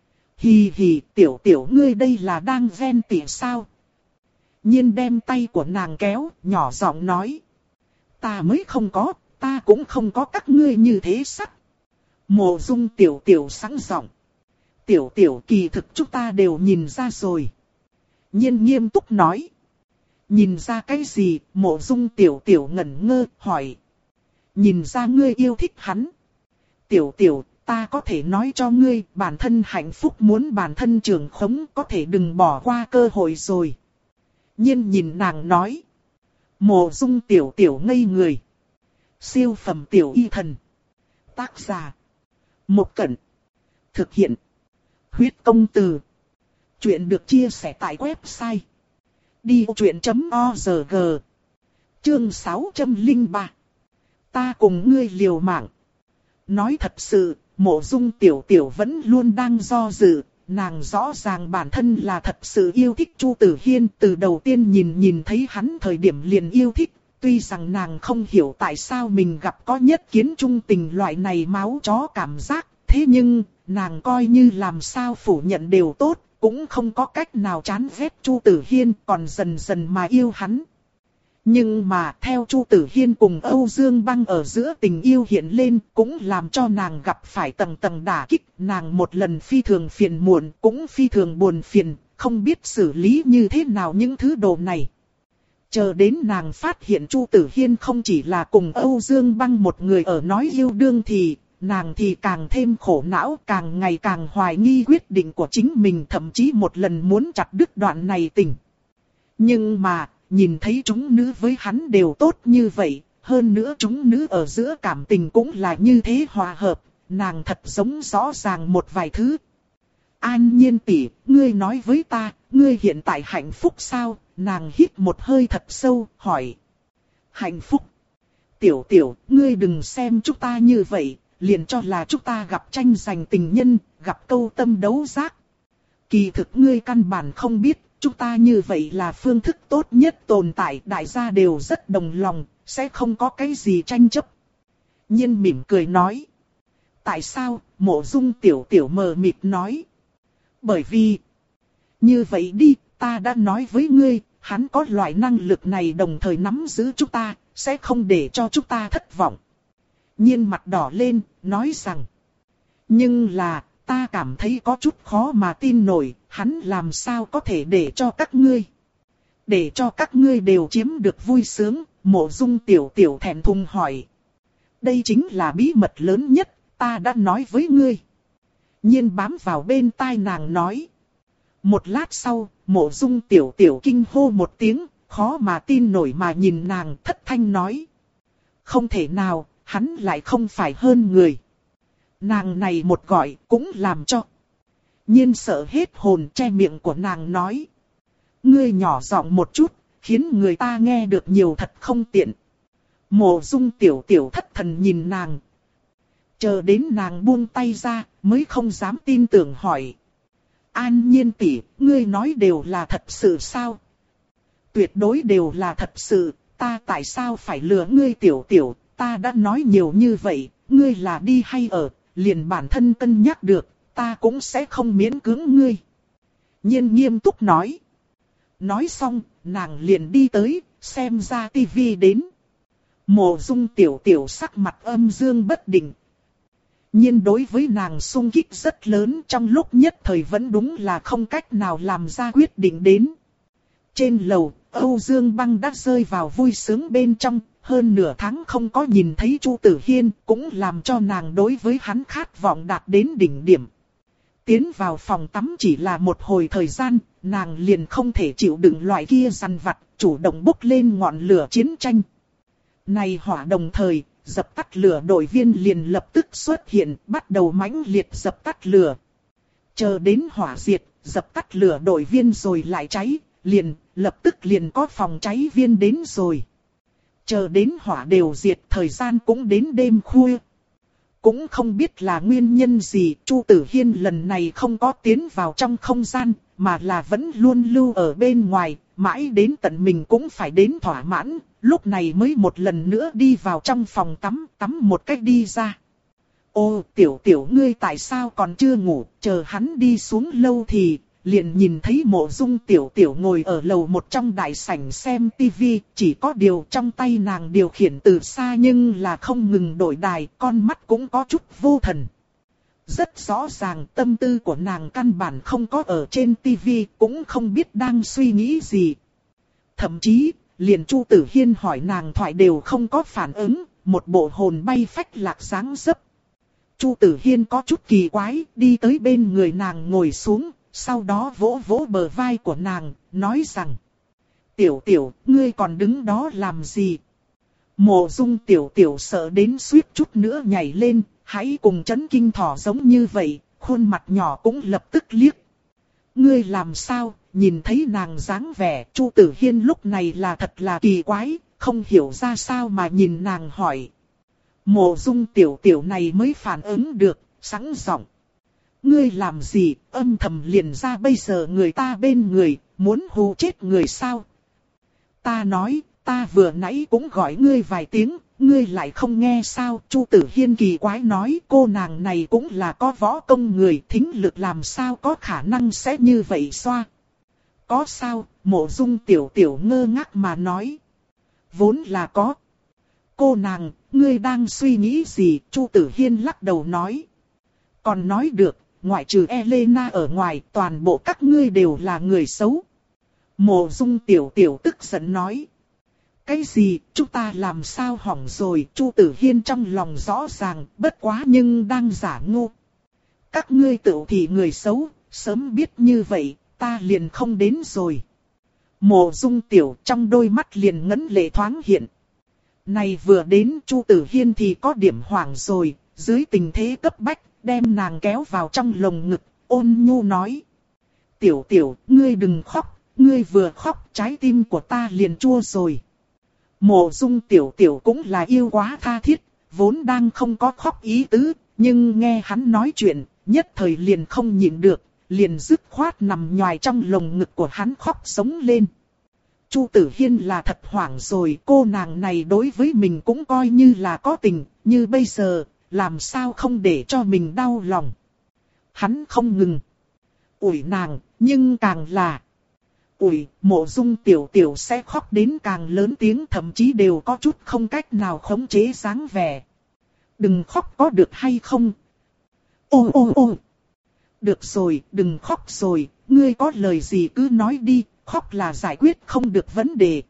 Hì hì, tiểu tiểu ngươi đây là đang ven tỉ sao? Nhiên đem tay của nàng kéo, nhỏ giọng nói. Ta mới không có, ta cũng không có các ngươi như thế sắc. Mộ Dung tiểu tiểu sẵn giọng. Tiểu tiểu kỳ thực chúng ta đều nhìn ra rồi. Nhiên nghiêm túc nói. Nhìn ra cái gì? Mộ Dung tiểu tiểu ngẩn ngơ, hỏi. Nhìn ra ngươi yêu thích hắn. Tiểu tiểu, ta có thể nói cho ngươi, bản thân hạnh phúc muốn bản thân trường khống, có thể đừng bỏ qua cơ hội rồi. Nhiên nhìn nàng nói. Mộ Dung tiểu tiểu ngây người. Siêu phẩm tiểu y thần. Tác giả. Một Cẩn. Thực hiện. Huyết công từ. Chuyện được chia sẻ tại website đi ô chuyện chấm org. Chương sáu trăm lẻ ba. Ta cùng ngươi liều mạng. Nói thật sự, Mộ Dung tiểu tiểu vẫn luôn đang do dự. Nàng rõ ràng bản thân là thật sự yêu thích Chu Tử Hiên. Từ đầu tiên nhìn nhìn thấy hắn thời điểm liền yêu thích. Tuy rằng nàng không hiểu tại sao mình gặp có nhất kiến trung tình loại này máu chó cảm giác. Thế nhưng, nàng coi như làm sao phủ nhận đều tốt. Cũng không có cách nào chán ghét Chu Tử Hiên, còn dần dần mà yêu hắn. Nhưng mà theo Chu Tử Hiên cùng Âu Dương Băng ở giữa tình yêu hiện lên, cũng làm cho nàng gặp phải tầng tầng đả kích. Nàng một lần phi thường phiền muộn, cũng phi thường buồn phiền, không biết xử lý như thế nào những thứ đồ này. Chờ đến nàng phát hiện Chu Tử Hiên không chỉ là cùng Âu Dương Băng một người ở nói yêu đương thì... nàng thì càng thêm khổ não, càng ngày càng hoài nghi quyết định của chính mình, thậm chí một lần muốn chặt đứt đoạn này tình. Nhưng mà, nhìn thấy chúng nữ với hắn đều tốt như vậy, hơn nữa chúng nữ ở giữa cảm tình cũng là như thế hòa hợp, nàng thật giống rõ ràng một vài thứ. An Nhiên tỷ, ngươi nói với ta, ngươi hiện tại hạnh phúc sao? Nàng hít một hơi thật sâu, hỏi. Hạnh phúc? Tiểu tiểu, ngươi đừng xem chúng ta như vậy. Liền cho là chúng ta gặp tranh giành tình nhân, gặp câu tâm đấu giác. Kỳ thực ngươi căn bản không biết, chúng ta như vậy là phương thức tốt nhất tồn tại, đại gia đều rất đồng lòng, sẽ không có cái gì tranh chấp. Nhiên mỉm cười nói. Tại sao? Mộ Dung tiểu tiểu mờ mịt nói. Bởi vì, như vậy đi, ta đã nói với ngươi, hắn có loại năng lực này đồng thời nắm giữ chúng ta, sẽ không để cho chúng ta thất vọng. Nhiên mặt đỏ lên, nói rằng. Nhưng là, ta cảm thấy có chút khó mà tin nổi, hắn làm sao có thể để cho các ngươi. để cho các ngươi đều chiếm được vui sướng, Mộ Dung tiểu tiểu thẹn thùng hỏi. Đây chính là bí mật lớn nhất, ta đã nói với ngươi. Nhiên bám vào bên tai nàng nói. Một lát sau, Mộ Dung tiểu tiểu kinh hô một tiếng, khó mà tin nổi mà nhìn nàng thất thanh nói. Không thể nào, hắn lại không phải hơn người. Nàng này một gọi cũng làm cho. Nhiên sợ hết hồn che miệng của nàng nói. Ngươi nhỏ giọng một chút, khiến người ta nghe được nhiều thật không tiện. Mộ Dung tiểu tiểu thất thần nhìn nàng. Chờ đến nàng buông tay ra, mới không dám tin tưởng hỏi. An Nhiên tỷ, ngươi nói đều là thật sự sao? Tuyệt đối đều là thật sự, ta tại sao phải lừa ngươi tiểu tiểu, ta đã nói nhiều như vậy, ngươi là đi hay ở, liền bản thân cân nhắc được, ta cũng sẽ không miễn cưỡng ngươi. Nhiên nghiêm túc nói. Nói xong, nàng liền đi tới, xem ra tivi đến. Mộ Dung tiểu tiểu sắc mặt âm dương bất định. Nhiên đối với nàng xung kích rất lớn, trong lúc nhất thời vẫn đúng là không cách nào làm ra quyết định đến. Trên lầu, Âu Dương Băng đã rơi vào vui sướng bên trong, hơn nửa tháng không có nhìn thấy Chu Tử Hiên, cũng làm cho nàng đối với hắn khát vọng đạt đến đỉnh điểm. Tiến vào phòng tắm chỉ là một hồi thời gian, nàng liền không thể chịu đựng loại kia dằn vặt, chủ động bốc lên ngọn lửa chiến tranh. Này hỏa đồng thời, dập tắt lửa đội viên liền lập tức xuất hiện, bắt đầu mãnh liệt dập tắt lửa. Chờ đến hỏa diệt, dập tắt lửa đội viên rồi lại cháy, liền, lập tức liền có phòng cháy viên đến rồi. Chờ đến hỏa đều diệt, thời gian cũng đến đêm khuya. Cũng không biết là nguyên nhân gì, Chu Tử Hiên lần này không có tiến vào trong không gian, mà là vẫn luôn lưu ở bên ngoài, mãi đến tận mình cũng phải đến thỏa mãn, lúc này mới một lần nữa đi vào trong phòng tắm, tắm một cách đi ra. Ô tiểu tiểu ngươi tại sao còn chưa ngủ, chờ hắn đi xuống lâu thì, liền nhìn thấy Mộ Dung tiểu tiểu ngồi ở lầu một trong đại sảnh xem tivi, chỉ có điều trong tay nàng điều khiển từ xa nhưng là không ngừng đổi đài, con mắt cũng có chút vô thần. Rất rõ ràng tâm tư của nàng căn bản không có ở trên tivi, cũng không biết đang suy nghĩ gì. Thậm chí, liền Chu Tử Hiên hỏi nàng thoại đều không có phản ứng, một bộ hồn bay phách lạc dáng dấp. Chu Tử Hiên có chút kỳ quái, đi tới bên người nàng ngồi xuống, sau đó vỗ vỗ bờ vai của nàng, nói rằng. Tiểu tiểu, ngươi còn đứng đó làm gì? Mộ Dung tiểu tiểu sợ đến suýt chút nữa nhảy lên, hãy cùng chấn kinh thỏ giống như vậy, khuôn mặt nhỏ cũng lập tức liếc. Ngươi làm sao, nhìn thấy nàng dáng vẻ, Chu Tử Hiên lúc này là thật là kỳ quái, không hiểu ra sao mà nhìn nàng hỏi. Mộ Dung tiểu tiểu này mới phản ứng được, sẵn giọng. Ngươi làm gì, âm thầm liền ra bây giờ người ta bên người, muốn hù chết người sao? Ta nói, ta vừa nãy cũng gọi ngươi vài tiếng, ngươi lại không nghe sao? Chu Tử Hiên kỳ quái nói, cô nàng này cũng là có võ công người, thính lực làm sao có khả năng sẽ như vậy xoa? Có sao? Mộ Dung tiểu tiểu ngơ ngác mà nói. Vốn là có. Cô nàng, ngươi đang suy nghĩ gì? Chu Tử Hiên lắc đầu nói. Còn nói được, ngoại trừ Elena ở ngoài, toàn bộ các ngươi đều là người xấu. Mộ Dung tiểu tiểu tức giận nói. Cái gì, chúng ta làm sao hỏng rồi? Chu Tử Hiên trong lòng rõ ràng, bất quá nhưng đang giả ngu. Các ngươi tự thì người xấu, sớm biết như vậy, ta liền không đến rồi. Mộ Dung tiểu trong đôi mắt liền ngấn lệ thoáng hiện. Này vừa đến Chu Tử Hiên thì có điểm hoảng rồi, dưới tình thế cấp bách, đem nàng kéo vào trong lồng ngực, ôn nhu nói. Tiểu tiểu, ngươi đừng khóc, ngươi vừa khóc trái tim của ta liền chua rồi. Mộ Dung tiểu tiểu cũng là yêu quá tha thiết, vốn đang không có khóc ý tứ, nhưng nghe hắn nói chuyện, nhất thời liền không nhịn được, liền dứt khoát nằm nhòi trong lồng ngực của hắn khóc sống lên. Chu Tử Hiên là thật hoảng rồi, cô nàng này đối với mình cũng coi như là có tình, như bây giờ, làm sao không để cho mình đau lòng. Hắn không ngừng ủi nàng, nhưng càng là ủi, Mộ Dung tiểu tiểu sẽ khóc đến càng lớn tiếng, thậm chí đều có chút không cách nào khống chế dáng vẻ. Đừng khóc có được hay không? Ô ô ô! Được rồi, đừng khóc rồi, ngươi có lời gì cứ nói đi, khóc là giải quyết không được vấn đề.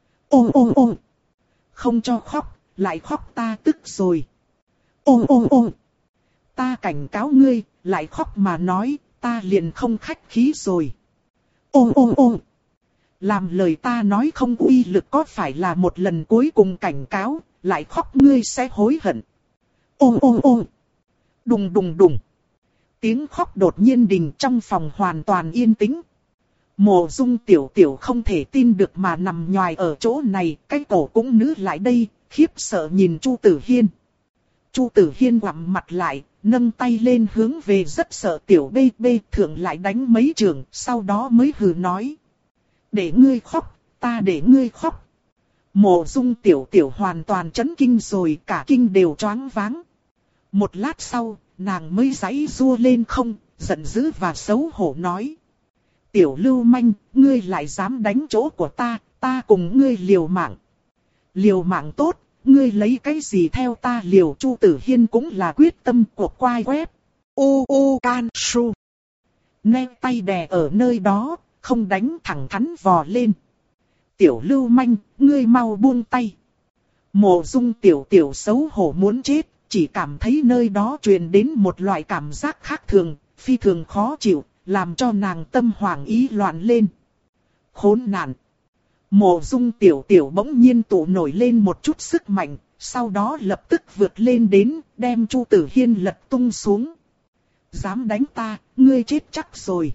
Ô ô ô, không cho khóc, lại khóc ta tức rồi. Ô ô ô, ta cảnh cáo ngươi, lại khóc mà nói, ta liền không khách khí rồi. Ô ô ô, làm lời ta nói không uy lực có phải là một lần cuối cùng cảnh cáo, lại khóc ngươi sẽ hối hận. Ô ô ô, đùng đùng đùng. Tiếng khóc đột nhiên đình, trong phòng hoàn toàn yên tĩnh. Mộ Dung tiểu tiểu không thể tin được mà nằm nhoài ở chỗ này, cái cổ cũng nứ lại đây, khiếp sợ nhìn Chu Tử Hiên. Chu Tử Hiên quặm mặt lại, nâng tay lên hướng về rất sợ tiểu bê bê thượng lại đánh mấy trường, sau đó mới hừ nói. Để ngươi khóc, ta để ngươi khóc. Mộ Dung tiểu tiểu hoàn toàn chấn kinh rồi, cả kinh đều choáng váng. Một lát sau, nàng mới giãy giụa lên không, giận dữ và xấu hổ nói. Tiểu lưu manh, ngươi lại dám đánh chỗ của ta, ta cùng ngươi liều mạng. Liều mạng tốt, ngươi lấy cái gì theo ta liều? Chu Tử Hiên cũng là quyết tâm cuộc quay web. U U Can Su. Nè tay đè ở nơi đó, không đánh thẳng thắn vò lên. Tiểu lưu manh, ngươi mau buông tay. Mộ Dung tiểu tiểu xấu hổ muốn chết, chỉ cảm thấy nơi đó truyền đến một loại cảm giác khác thường, phi thường khó chịu, làm cho nàng tâm hoảng ý loạn lên. Khốn nạn. Mộ Dung tiểu tiểu bỗng nhiên tụ nổi lên một chút sức mạnh, sau đó lập tức vượt lên đến, đem Chu Tử Hiên lật tung xuống. Dám đánh ta, ngươi chết chắc rồi.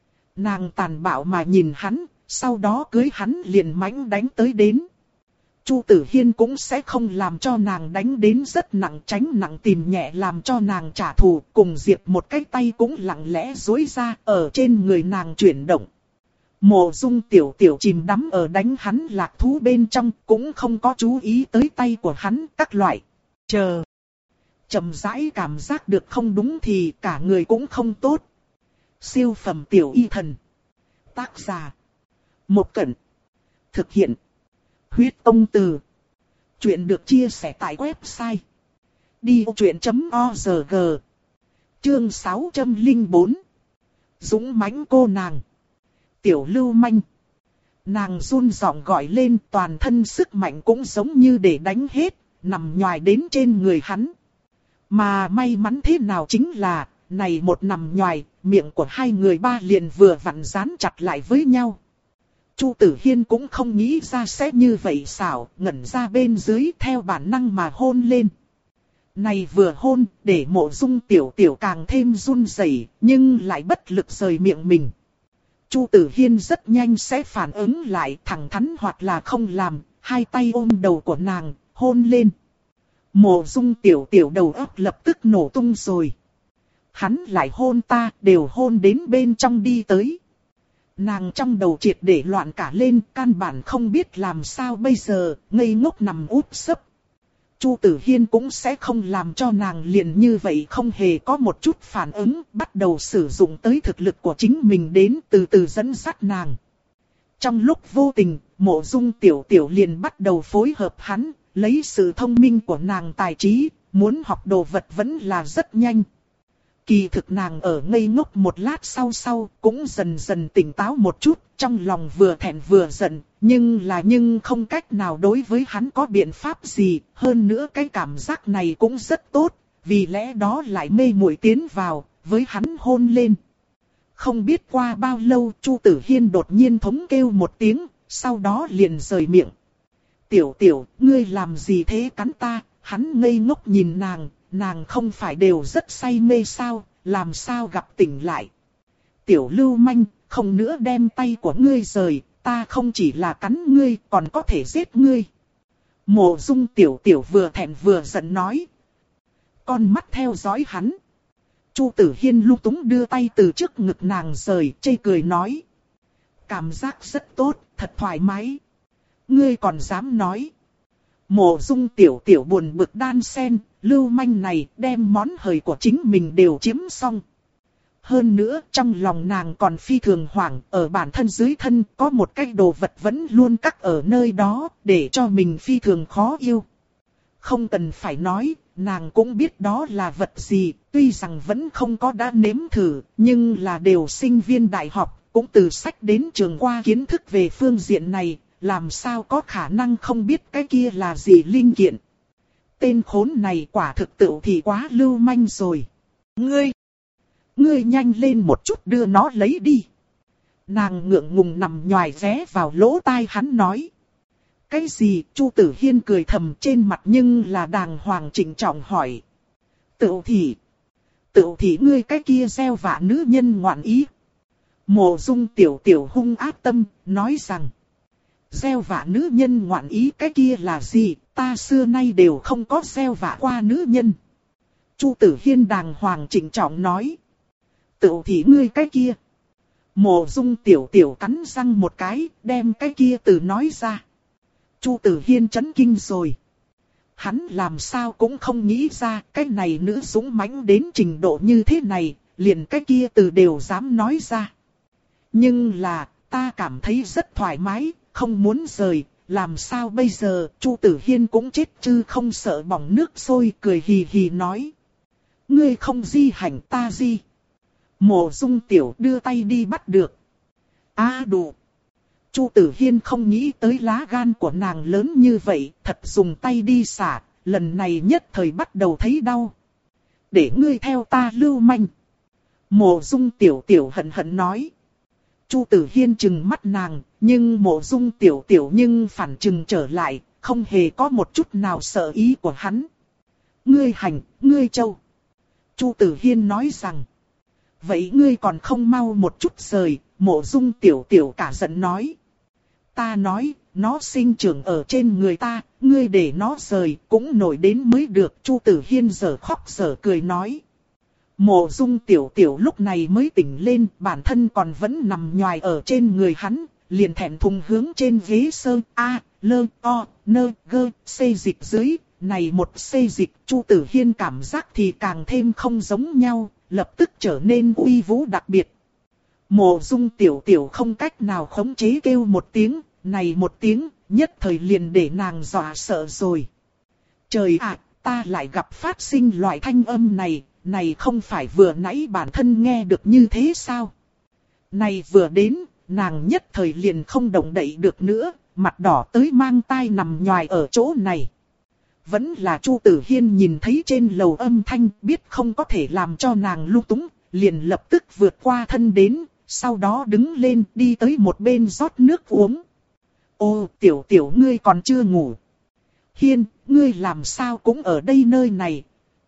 Nàng tàn bạo mà nhìn hắn, sau đó cưới hắn liền mãnh đánh tới đến. Chu Tử Hiên cũng sẽ không làm cho nàng đánh đến rất nặng, tránh nặng tìm nhẹ làm cho nàng trả thù, cùng Diệp một cái tay cũng lặng lẽ duỗi ra ở trên người nàng chuyển động. Mộ Dung tiểu tiểu chìm đắm ở đánh hắn lạc thú bên trong, cũng không có chú ý tới tay của hắn các loại. Chờ. Chậm rãi cảm giác được không đúng thì cả người cũng không tốt. Siêu phẩm tiểu y thần. Tác giả. Một Cẩn. Thực hiện. Huyết Công Từ. Chuyện được chia sẻ tại website đi ô chuyện chấm org. Chương sáu trăm lẻ bốn. Dũng mãnh cô nàng. Tiểu lưu manh. Nàng run giọng gọi lên, toàn thân sức mạnh cũng giống như để đánh hết, nằm nhoài đến trên người hắn. Mà may mắn thế nào chính là, này một nằm nhoài, miệng của hai người ba liền vừa vặn dán chặt lại với nhau. Chu Tử Hiên cũng không nghĩ ra sẽ như vậy xảo, ngẩn ra bên dưới theo bản năng mà hôn lên. Này vừa hôn, để Mộ Dung tiểu tiểu càng thêm run rẩy, nhưng lại bất lực rời miệng mình. Chu Tử Hiên rất nhanh sẽ phản ứng lại, thẳng thắn hoặc là không làm, hai tay ôm đầu của nàng, hôn lên. Mộ Dung tiểu tiểu đầu óc lập tức nổ tung rồi. Hắn lại hôn ta, đều hôn đến bên trong đi tới. Nàng trong đầu triệt để loạn cả lên, căn bản không biết làm sao bây giờ, ngây ngốc nằm úp sấp. Chu Tử Hiên cũng sẽ không làm cho nàng liền như vậy không hề có một chút phản ứng, bắt đầu sử dụng tới thực lực của chính mình đến từ từ dẫn dắt nàng. Trong lúc vô tình, Mộ Dung tiểu tiểu liền bắt đầu phối hợp hắn, lấy sự thông minh của nàng tài trí, muốn học đồ vật vẫn là rất nhanh. Kỳ thực nàng ở ngây ngốc một lát sau sau, cũng dần dần tỉnh táo một chút, trong lòng vừa thẹn vừa giận, nhưng là nhưng không cách nào đối với hắn có biện pháp gì, hơn nữa cái cảm giác này cũng rất tốt, vì lẽ đó lại mê muội tiến vào, với hắn hôn lên. Không biết qua bao lâu Chu Tử Hiên đột nhiên thống kêu một tiếng, sau đó liền rời miệng. Tiểu tiểu, ngươi làm gì thế cắn ta? Hắn ngây ngốc nhìn nàng, nàng không phải đều rất say mê sao, làm sao gặp tỉnh lại. Tiểu lưu manh, không nữa đem tay của ngươi rời, ta không chỉ là cắn ngươi, còn có thể giết ngươi. Mộ Dung tiểu tiểu vừa thẹn vừa giận nói. Con mắt theo dõi hắn. Chu Tử Hiên lung túng đưa tay từ trước ngực nàng rời, chê cười nói. Cảm giác rất tốt, thật thoải mái. Ngươi còn dám nói. Mộ Dung tiểu tiểu buồn bực đan sen, lưu manh này đem món hời của chính mình đều chiếm xong. Hơn nữa trong lòng nàng còn phi thường hoảng, ở bản thân dưới thân có một cái đồ vật vẫn luôn cắt ở nơi đó, để cho mình phi thường khó yêu. Không cần phải nói, nàng cũng biết đó là vật gì, tuy rằng vẫn không có đã nếm thử, nhưng là đều sinh viên đại học, cũng từ sách đến trường qua kiến thức về phương diện này, làm sao có khả năng không biết cái kia là gì linh kiện. Tên khốn này quả thực tự thì quá lưu manh rồi. Ngươi, ngươi nhanh lên một chút đưa nó lấy đi. Nàng ngượng ngùng nằm nhoài vé vào lỗ tai hắn nói. Cái gì? Chu Tử Hiên cười thầm trên mặt nhưng là đàng hoàng trịnh trọng hỏi. Tự thì, tự thì ngươi cái kia gieo vạ nữ nhân ngoạn ý. Mộ Dung tiểu tiểu hung ác tâm, nói rằng. Gieo vạ nữ nhân ngoạn ý cái kia là gì? Ta xưa nay đều không có gieo vạ qua nữ nhân. Chu Tử Hiên đàng hoàng trịnh trọng nói. Tự thì ngươi cái kia. Mộ Dung tiểu tiểu cắn răng một cái, đem cái kia từ nói ra. Chu Tử Hiên chấn kinh rồi. Hắn làm sao cũng không nghĩ ra cái này nữ dũng mãnh đến trình độ như thế này, liền cái kia từ đều dám nói ra. Nhưng là, ta cảm thấy rất thoải mái, không muốn rời, làm sao bây giờ? Chu Tử Hiên cũng chết chứ không sợ bỏng nước sôi, cười hì hì nói. Ngươi không di hành ta di. Mộ Dung tiểu đưa tay đi bắt được. A à, đủ. Chu Tử Hiên không nghĩ tới lá gan của nàng lớn như vậy, thật dùng tay đi xả, lần này nhất thời bắt đầu thấy đau. Để ngươi theo ta lưu manh. Mộ Dung tiểu tiểu hận hận nói. Chu Tử Hiên trừng mắt nàng, nhưng Mộ Dung tiểu tiểu nhưng phản trừng trở lại, không hề có một chút nào sợ ý của hắn. Ngươi hành, ngươi châu. Chu Tử Hiên nói rằng. Vậy ngươi còn không mau một chút rời, Mộ Dung tiểu tiểu cả giận nói. Ta nói, nó sinh trưởng ở trên người ta, ngươi để nó rời cũng nổi đến mới được. Chu Tử Hiên giở khóc giở cười nói. Mộ Dung tiểu tiểu lúc này mới tỉnh lên, bản thân còn vẫn nằm nhoài ở trên người hắn, liền thẹn thùng hướng trên ghế sơ, a, lơ, o, nơ, gơ, xê dịch dưới, này một xê dịch, Chu Tử Hiên cảm giác thì càng thêm không giống nhau, lập tức trở nên uy vũ đặc biệt. Mộ Dung tiểu tiểu không cách nào khống chế kêu một tiếng, này một tiếng, nhất thời liền để nàng dọa sợ rồi. Trời ạ, ta lại gặp phát sinh loại thanh âm này, này không phải vừa nãy bản thân nghe được như thế sao? Này vừa đến, nàng nhất thời liền không động đậy được nữa, mặt đỏ tới mang tai nằm nhoài ở chỗ này. Vẫn là Chu Tử Hiên nhìn thấy trên lầu âm thanh, biết không có thể làm cho nàng lung túng, liền lập tức vượt qua thân đến, sau đó đứng lên đi tới một bên rót nước uống. Ô tiểu tiểu ngươi còn chưa ngủ. Hiên, ngươi làm sao cũng ở đây nơi này.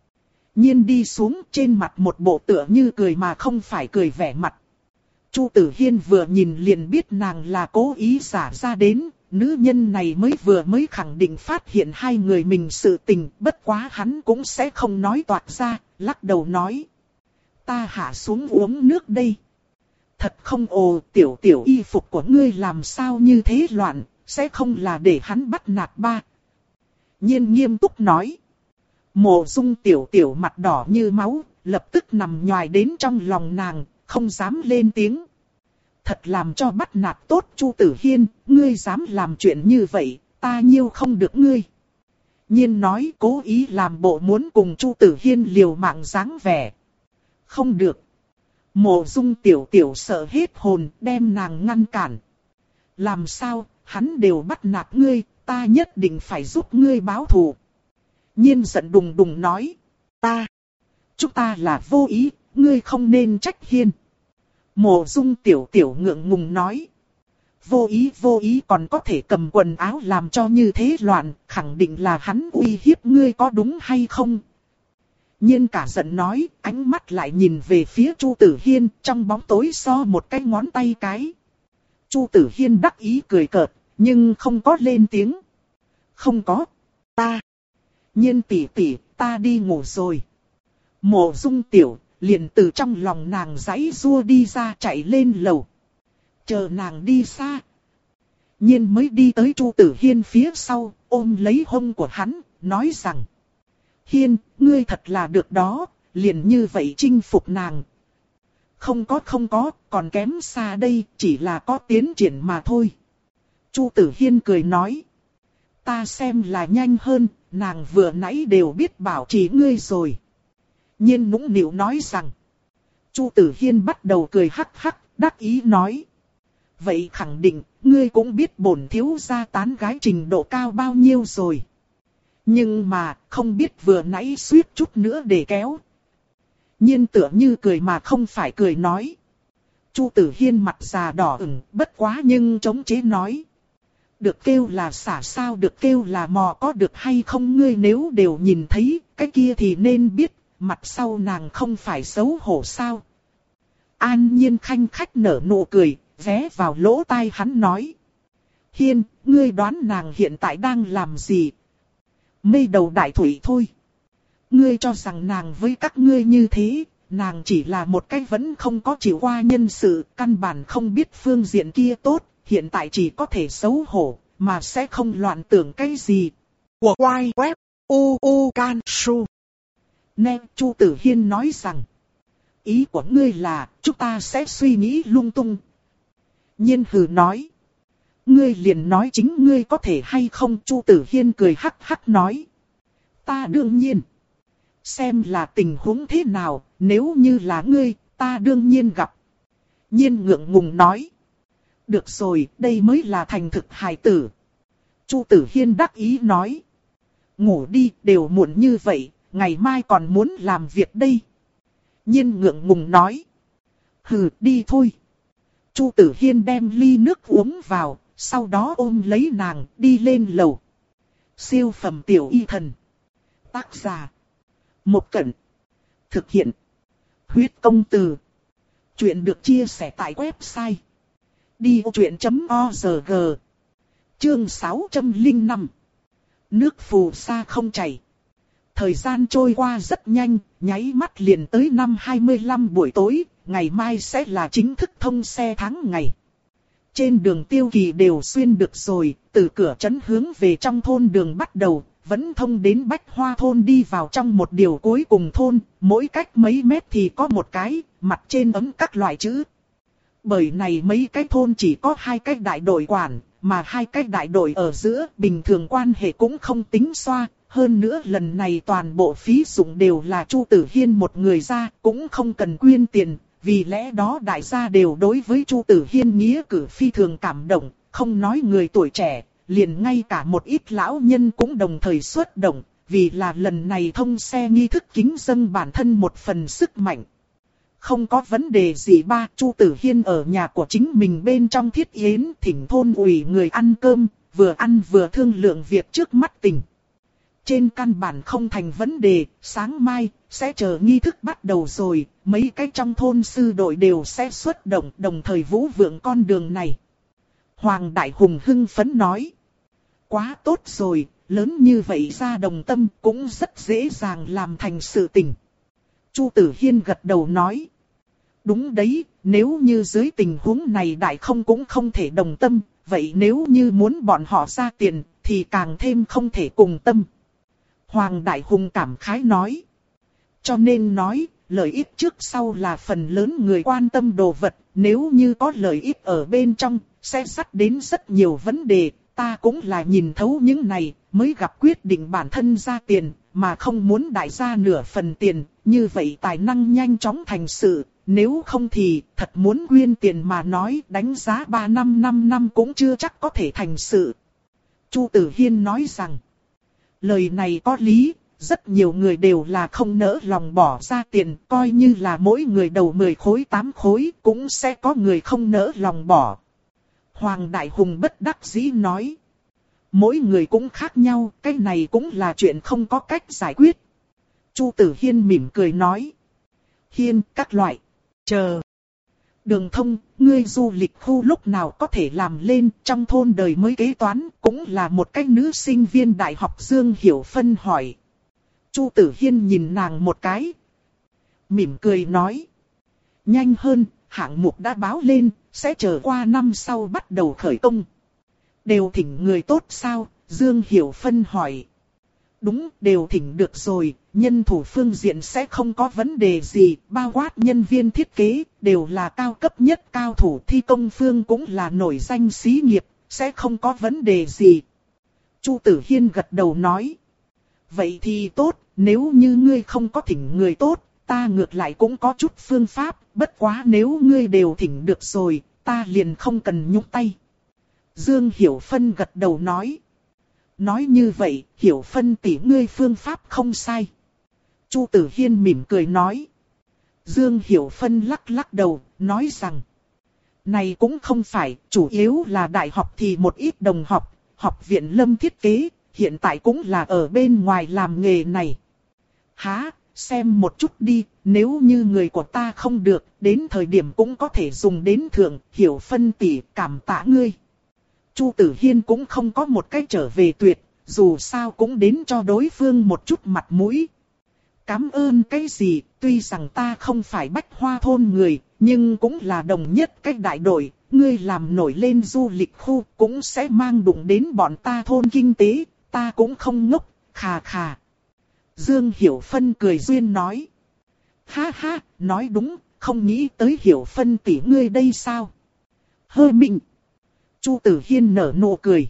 Nhiên đi xuống trên mặt một bộ tựa như cười mà không phải cười vẻ mặt. Chu Tử Hiên vừa nhìn liền biết nàng là cố ý giả ra đến, nữ nhân này mới vừa mới khẳng định phát hiện hai người mình sự tình, bất quá hắn cũng sẽ không nói toạc ra, lắc đầu nói. Ta hạ xuống uống nước đây. Thật không ồ, tiểu tiểu y phục của ngươi làm sao như thế loạn, sẽ không là để hắn bắt nạt ba. Nhiên nghiêm túc nói. Mộ Dung tiểu tiểu mặt đỏ như máu, lập tức nằm nhoài đến trong lòng nàng, không dám lên tiếng. Thật làm cho bắt nạt tốt Chu Tử Hiên, ngươi dám làm chuyện như vậy, ta nhiêu không được ngươi. Nhiên nói cố ý làm bộ muốn cùng Chu Tử Hiên liều mạng dáng vẻ. Không được. Mộ Dung tiểu tiểu sợ hết hồn, đem nàng ngăn cản. Làm sao, hắn đều bắt nạt ngươi, ta nhất định phải giúp ngươi báo thù. Nhiên giận đùng đùng nói. Ta. Chúng ta là vô ý, ngươi không nên trách Hiên. Mộ Dung tiểu tiểu ngượng ngùng nói. Vô ý vô ý còn có thể cầm quần áo làm cho như thế loạn, khẳng định là hắn uy hiếp ngươi có đúng hay không? Nhiên cả giận nói, ánh mắt lại nhìn về phía Chu Tử Hiên, trong bóng tối so một cái ngón tay cái. Chu Tử Hiên đắc ý cười cợt, nhưng không có lên tiếng. Không có, ta. Nhiên tỷ tỷ, ta đi ngủ rồi. Mộ Dung tiểu, liền từ trong lòng nàng giãy giụa đi ra chạy lên lầu. Chờ nàng đi xa. Nhiên mới đi tới Chu Tử Hiên phía sau, ôm lấy hông của hắn, nói rằng. Hiên, ngươi thật là được đó, liền như vậy chinh phục nàng. Không có không có, còn kém xa đây, chỉ là có tiến triển mà thôi. Chu Tử Hiên cười nói. Ta xem là nhanh hơn, nàng vừa nãy đều biết bảo trì ngươi rồi. Nhiên nũng nịu nói rằng. Chu Tử Hiên bắt đầu cười hắc hắc, đắc ý nói. Vậy khẳng định, ngươi cũng biết bổn thiếu gia tán gái trình độ cao bao nhiêu rồi. Nhưng mà, không biết vừa nãy suýt chút nữa để kéo. Nhiên tựa như cười mà không phải cười nói. Chu Tử Hiên mặt già đỏ ửng, bất quá nhưng chống chế nói. Được kêu là xả sao được kêu là mò có được hay không ngươi nếu đều nhìn thấy, cái kia thì nên biết, mặt sau nàng không phải xấu hổ sao. An Nhiên khanh khách nở nụ cười, vé vào lỗ tai hắn nói. Hiên, ngươi đoán nàng hiện tại đang làm gì? Mây đầu đại thủy thôi. Ngươi cho rằng nàng với các ngươi như thế, nàng chỉ là một cái vẫn không có chịu qua nhân sự, căn bản không biết phương diện kia tốt, hiện tại chỉ có thể xấu hổ, mà sẽ không loạn tưởng cái gì. Của quay web, u u can su. Nè, Chu Tử Hiên nói rằng, ý của ngươi là, chúng ta sẽ suy nghĩ lung tung. Nhiên hừ nói, ngươi liền nói chính ngươi có thể hay không. Chu Tử Hiên cười hắc hắc nói, ta đương nhiên. Xem là tình huống thế nào, nếu như là ngươi, ta đương nhiên gặp. Nhiên ngượng ngùng nói, được rồi, đây mới là thành thực hài tử. Chu Tử Hiên đắc ý nói, ngủ đi, đều muộn như vậy, ngày mai còn muốn làm việc đây. Nhiên ngượng ngùng nói, hừ, đi thôi. Chu Tử Hiên đem ly nước uống vào, sau đó ôm lấy nàng, đi lên lầu. Siêu phẩm tiểu y thần. Tác giả. Một Cẩn. Thực hiện. Huyết công từ. Chuyện được chia sẻ tại website. đi ô chuyện chấm org. Chương sáu trăm lẻ năm. Nước phù sa không chảy. Thời gian trôi qua rất nhanh, nháy mắt liền tới năm hai mươi lăm buổi tối, ngày mai sẽ là chính thức thông xe tháng ngày. Trên đường Tiêu Kỳ đều xuyên được rồi, từ cửa trấn hướng về trong thôn đường bắt đầu, vẫn thông đến Bách Hoa thôn đi vào trong một điều cuối cùng thôn, mỗi cách mấy mét thì có một cái, mặt trên ấm các loại chữ. Bởi này mấy cái thôn chỉ có hai cái đại đội quản, mà hai cái đại đội ở giữa bình thường quan hệ cũng không tính xoa. Hơn nữa lần này toàn bộ phí dụng đều là Chu Tử Hiên một người ra, cũng không cần quyên tiền, vì lẽ đó đại gia đều đối với Chu Tử Hiên nghĩa cử phi thường cảm động, không nói người tuổi trẻ, liền ngay cả một ít lão nhân cũng đồng thời xuất động, vì là lần này thông xe nghi thức kính dâng bản thân một phần sức mạnh. Không có vấn đề gì ba, Chu Tử Hiên ở nhà của chính mình bên trong thiết yến thỉnh thôn ủy người ăn cơm, vừa ăn vừa thương lượng việc trước mắt tình. Trên căn bản không thành vấn đề, sáng mai, sẽ chờ nghi thức bắt đầu rồi, mấy cái trong thôn sư đội đều sẽ xuất động đồng thời vũ vượng con đường này. Hoàng Đại Hùng hưng phấn nói, quá tốt rồi, lớn như vậy ra đồng tâm cũng rất dễ dàng làm thành sự tình. Chu Tử Hiên gật đầu nói, đúng đấy, nếu như dưới tình huống này đại không cũng không thể đồng tâm, vậy nếu như muốn bọn họ ra tiền, thì càng thêm không thể cùng tâm. Hoàng Đại Hùng cảm khái nói. Cho nên nói, lợi ích trước sau là phần lớn người quan tâm đồ vật, nếu như có lợi ích ở bên trong, sẽ dắt đến rất nhiều vấn đề, ta cũng là nhìn thấu những này, mới gặp quyết định bản thân ra tiền, mà không muốn đại gia nửa phần tiền, như vậy tài năng nhanh chóng thành sự, nếu không thì thật muốn quyên tiền mà nói đánh giá ba năm năm năm cũng chưa chắc có thể thành sự. Chu Tử Hiên nói rằng, lời này có lý, rất nhiều người đều là không nỡ lòng bỏ ra tiền, coi như là mỗi người đầu mười khối tám khối cũng sẽ có người không nỡ lòng bỏ. Hoàng Đại Hùng bất đắc dĩ nói, mỗi người cũng khác nhau, cái này cũng là chuyện không có cách giải quyết. Chu Tử Hiên mỉm cười nói, Hiên các loại, chờ. Đường Thông, ngươi du lịch khu lúc nào có thể làm lên, trong thôn đời mới kế toán, cũng là một cái nữ sinh viên đại học Dương Hiểu Phân hỏi. Chu Tử Hiên nhìn nàng một cái, mỉm cười nói, nhanh hơn, hạng mục đã báo lên, sẽ chờ qua năm sau bắt đầu khởi công. Đều thỉnh người tốt sao? Dương Hiểu Phân hỏi. Đúng, đều thỉnh được rồi, nhân thủ phương diện sẽ không có vấn đề gì, bao quát nhân viên thiết kế, đều là cao cấp nhất cao thủ, thi công phương cũng là nổi danh xí nghiệp, sẽ không có vấn đề gì. Chu Tử Hiên gật đầu nói. Vậy thì tốt, nếu như ngươi không có thỉnh người tốt, ta ngược lại cũng có chút phương pháp, bất quá nếu ngươi đều thỉnh được rồi, ta liền không cần nhúc tay. Dương Hiểu Phân gật đầu nói. Nói như vậy, Hiểu Phân tỷ ngươi phương pháp không sai. Chu Tử Hiên mỉm cười nói. Dương Hiểu Phân lắc lắc đầu, nói rằng. Này cũng không phải, chủ yếu là đại học thì một ít đồng học, học viện Lâm thiết kế, hiện tại cũng là ở bên ngoài làm nghề này. Hả, xem một chút đi, nếu như người của ta không được, đến thời điểm cũng có thể dùng đến thượng, Hiểu Phân tỷ cảm tạ ngươi. Chu Tử Hiên cũng không có một cách trở về tuyệt, dù sao cũng đến cho đối phương một chút mặt mũi. Cảm ơn cái gì, tuy rằng ta không phải Bách Hoa thôn người, nhưng cũng là đồng nhất cách đại đội, ngươi làm nổi lên du lịch khu cũng sẽ mang đụng đến bọn ta thôn kinh tế, ta cũng không ngốc, khà khà. Dương Hiểu Phân cười duyên nói. Ha ha, nói đúng, không nghĩ tới Hiểu Phân tỷ ngươi đây sao? Hơ Minh. Chu Tử Hiên nở nụ cười.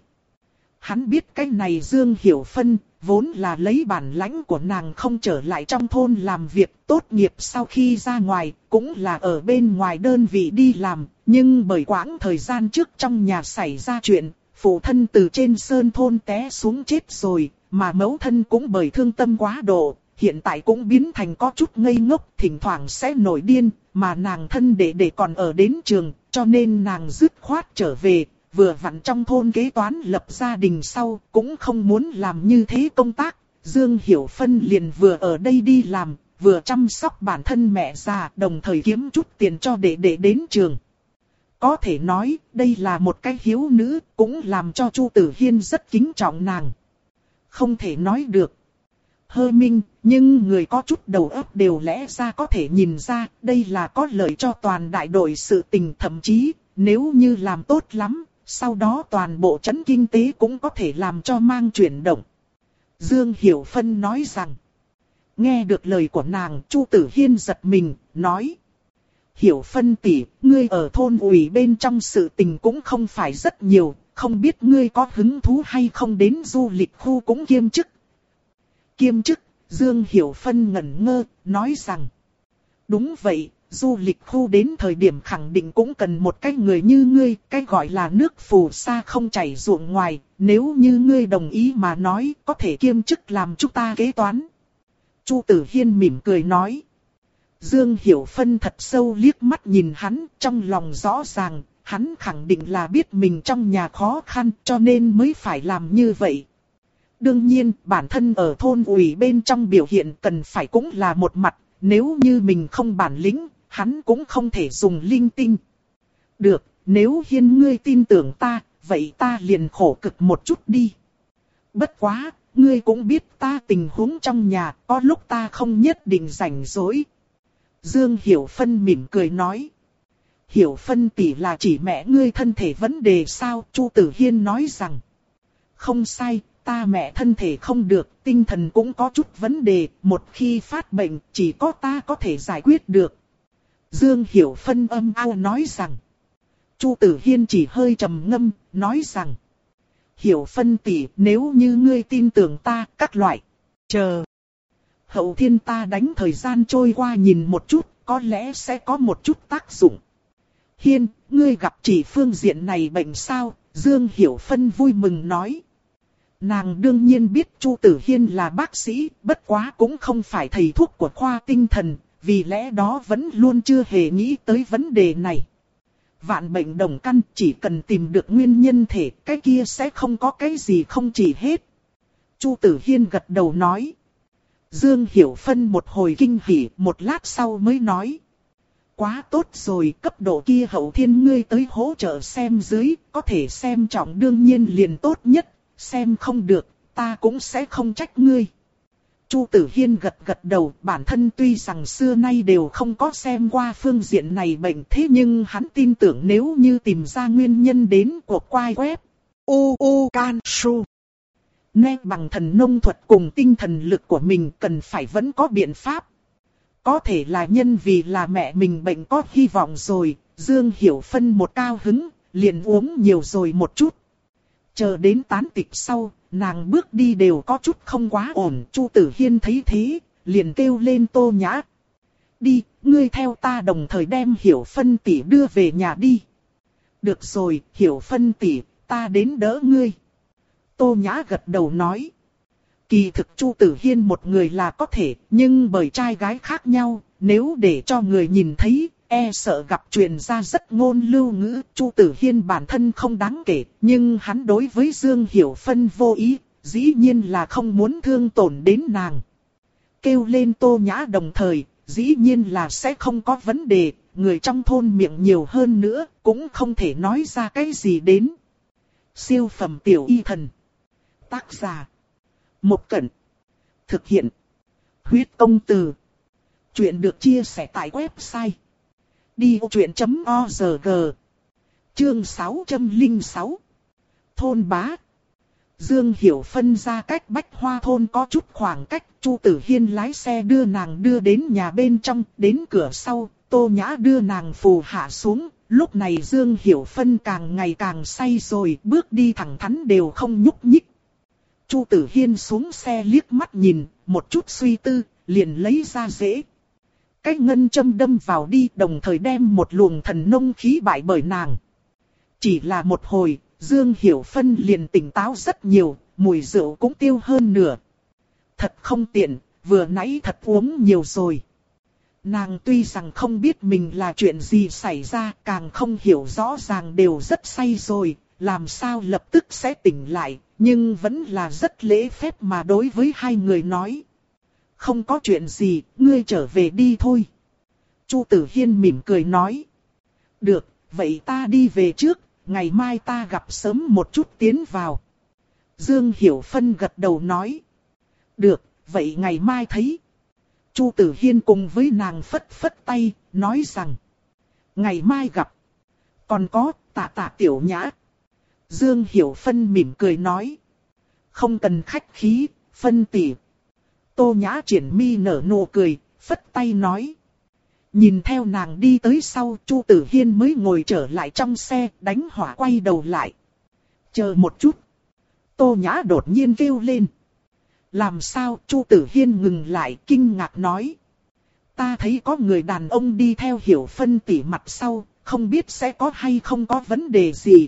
Hắn biết cái này Dương Hiểu Phân, vốn là lấy bản lãnh của nàng không trở lại trong thôn làm việc, tốt nghiệp sau khi ra ngoài, cũng là ở bên ngoài đơn vị đi làm, nhưng bởi quãng thời gian trước trong nhà xảy ra chuyện, phụ thân từ trên sơn thôn té xuống chết rồi, mà mẫu thân cũng bởi thương tâm quá độ, hiện tại cũng biến thành có chút ngây ngốc, thỉnh thoảng sẽ nổi điên, mà nàng thân đệ đệ còn ở đến trường, cho nên nàng dứt khoát trở về. Vừa vặn trong thôn kế toán lập gia đình sau, cũng không muốn làm như thế công tác. Dương Hiểu Phân liền vừa ở đây đi làm, vừa chăm sóc bản thân mẹ già, đồng thời kiếm chút tiền cho đệ đệ đến trường. Có thể nói, đây là một cái hiếu nữ, cũng làm cho Chu Tử Hiên rất kính trọng nàng. Không thể nói được. Hơ Minh, nhưng người có chút đầu óc đều lẽ ra có thể nhìn ra, đây là có lợi cho toàn đại đội sự tình, thậm chí, nếu như làm tốt lắm. Sau đó toàn bộ trấn kinh tế cũng có thể làm cho mang chuyển động. Dương Hiểu Phân nói rằng. Nghe được lời của nàng, Chu Tử Hiên giật mình, nói. Hiểu Phân tỷ, ngươi ở thôn ủy bên trong sự tình cũng không phải rất nhiều, không biết ngươi có hứng thú hay không đến du lịch khu cũng kiêm chức. Kiêm chức, Dương Hiểu Phân ngẩn ngơ, nói rằng. Đúng vậy. Du lịch khu đến thời điểm khẳng định cũng cần một cái người như ngươi, cái gọi là nước phù sa không chảy ruộng ngoài, nếu như ngươi đồng ý mà nói, có thể kiêm chức làm chúng ta kế toán. Chu Tử Hiên mỉm cười nói. Dương Hiểu Phân thật sâu liếc mắt nhìn hắn, trong lòng rõ ràng, hắn khẳng định là biết mình trong nhà khó khăn, cho nên mới phải làm như vậy. Đương nhiên, bản thân ở thôn ủy bên trong biểu hiện cần phải cũng là một mặt, nếu như mình không bản lĩnh, hắn cũng không thể dùng linh tinh. Được, nếu Hiên ngươi tin tưởng ta, vậy ta liền khổ cực một chút đi. Bất quá, ngươi cũng biết ta tình huống trong nhà, có lúc ta không nhất định rảnh rỗi. Dương Hiểu Phân mỉm cười nói. Hiểu Phân tỷ là chỉ mẹ ngươi thân thể vấn đề sao? Chu Tử Hiên nói rằng. Không sai, ta mẹ thân thể không được, tinh thần cũng có chút vấn đề, một khi phát bệnh, chỉ có ta có thể giải quyết được. Dương Hiểu Phân âm ao nói rằng. Chu Tử Hiên chỉ hơi trầm ngâm, nói rằng. Hiểu Phân tỷ, nếu như ngươi tin tưởng ta, các loại. Chờ. Hậu thiên ta đánh thời gian trôi qua nhìn một chút, có lẽ sẽ có một chút tác dụng. Hiên, ngươi gặp chỉ phương diện này bệnh sao? Dương Hiểu Phân vui mừng nói. Nàng đương nhiên biết Chu Tử Hiên là bác sĩ, bất quá cũng không phải thầy thuốc của khoa tinh thần, vì lẽ đó vẫn luôn chưa hề nghĩ tới vấn đề này. Vạn bệnh đồng căn, chỉ cần tìm được nguyên nhân thể, cái kia sẽ không có cái gì không trị hết. Chu Tử Hiên gật đầu nói. Dương Hiểu Phân một hồi kinh hỉ, một lát sau mới nói. Quá tốt rồi, cấp độ kia hậu thiên ngươi tới hỗ trợ xem dưới, có thể xem trọng đương nhiên liền tốt nhất, xem không được, ta cũng sẽ không trách ngươi. Chu Tử Hiên gật gật đầu, bản thân tuy rằng xưa nay đều không có xem qua phương diện này bệnh, thế nhưng hắn tin tưởng nếu như tìm ra nguyên nhân đến cuộc quay web u u can su nét bằng thần nông thuật cùng tinh thần lực của mình cần phải vẫn có biện pháp. Có thể là nhân vì là mẹ mình bệnh có hy vọng rồi, Dương Hiểu Phân một cao hứng, liền uống nhiều rồi một chút. Chờ đến tán tịch sau, nàng bước đi đều có chút không quá ổn. Chu Tử Hiên thấy thế, liền kêu lên Tô Nhã. đi, ngươi theo ta đồng thời đem Hiểu Phân tỷ đưa về nhà đi. Được rồi, Hiểu Phân tỷ, ta đến đỡ ngươi. Tô Nhã gật đầu nói. Kỳ thực Chu Tử Hiên một người là có thể, nhưng bởi trai gái khác nhau, nếu để cho người nhìn thấy, e sợ gặp truyền ra rất ngôn lưu ngữ. Chu Tử Hiên bản thân không đáng kể, nhưng hắn đối với Dương Hiểu Phân vô ý, dĩ nhiên là không muốn thương tổn đến nàng. Kêu lên Tô Nhã đồng thời, dĩ nhiên là sẽ không có vấn đề, người trong thôn miệng nhiều hơn nữa, cũng không thể nói ra cái gì đến. Siêu phẩm tiểu y thần. Tác giả. Một Cẩn. Thực hiện. Huyết công từ. Chuyện được chia sẻ tại website. đi vô chuyện chấm org. Chương sáu trăm lẻ sáu. Thôn bá. Dương Hiểu Phân ra cách Bách Hoa thôn có chút khoảng cách, Chu Tử Hiên lái xe đưa nàng đưa đến nhà bên trong, đến cửa sau, Tô Nhã đưa nàng phù hạ xuống. Lúc này Dương Hiểu Phân càng ngày càng say rồi, bước đi thẳng thắn đều không nhúc nhích. Chu Tử Hiên xuống xe liếc mắt nhìn, một chút suy tư, liền lấy ra rễ. Cái ngân châm đâm vào đi, đồng thời đem một luồng thần nông khí bại bởi nàng. Chỉ là một hồi, Dương Hiểu Phân liền tỉnh táo rất nhiều, mùi rượu cũng tiêu hơn nửa. Thật không tiện, vừa nãy thật uống nhiều rồi. Nàng tuy rằng không biết mình là chuyện gì xảy ra, càng không hiểu rõ ràng đều rất say rồi, làm sao lập tức sẽ tỉnh lại, nhưng vẫn là rất lễ phép mà đối với hai người nói. Không có chuyện gì, ngươi trở về đi thôi. Chu Tử Hiên mỉm cười nói. Được, vậy ta đi về trước, ngày mai ta gặp sớm một chút tiến vào. Dương Hiểu Phân gật đầu nói. Được, vậy ngày mai thấy. Chu Tử Hiên cùng với nàng phất phất tay, nói rằng. Ngày mai gặp. Còn có, Tạ Tạ tiểu Nhã. Dương Hiểu Phân mỉm cười nói. Không cần khách khí, Phân tỷ. Tô Nhã triển mi nở nụ cười, phất tay nói. Nhìn theo nàng đi tới sau, Chu Tử Hiên mới ngồi trở lại trong xe, đánh hỏa quay đầu lại. Chờ một chút. Tô Nhã đột nhiên kêu lên. Làm sao? Chu Tử Hiên ngừng lại, kinh ngạc nói. Ta thấy có người đàn ông đi theo Hiểu Phân tỷ mặt sau, không biết sẽ có hay không có vấn đề gì.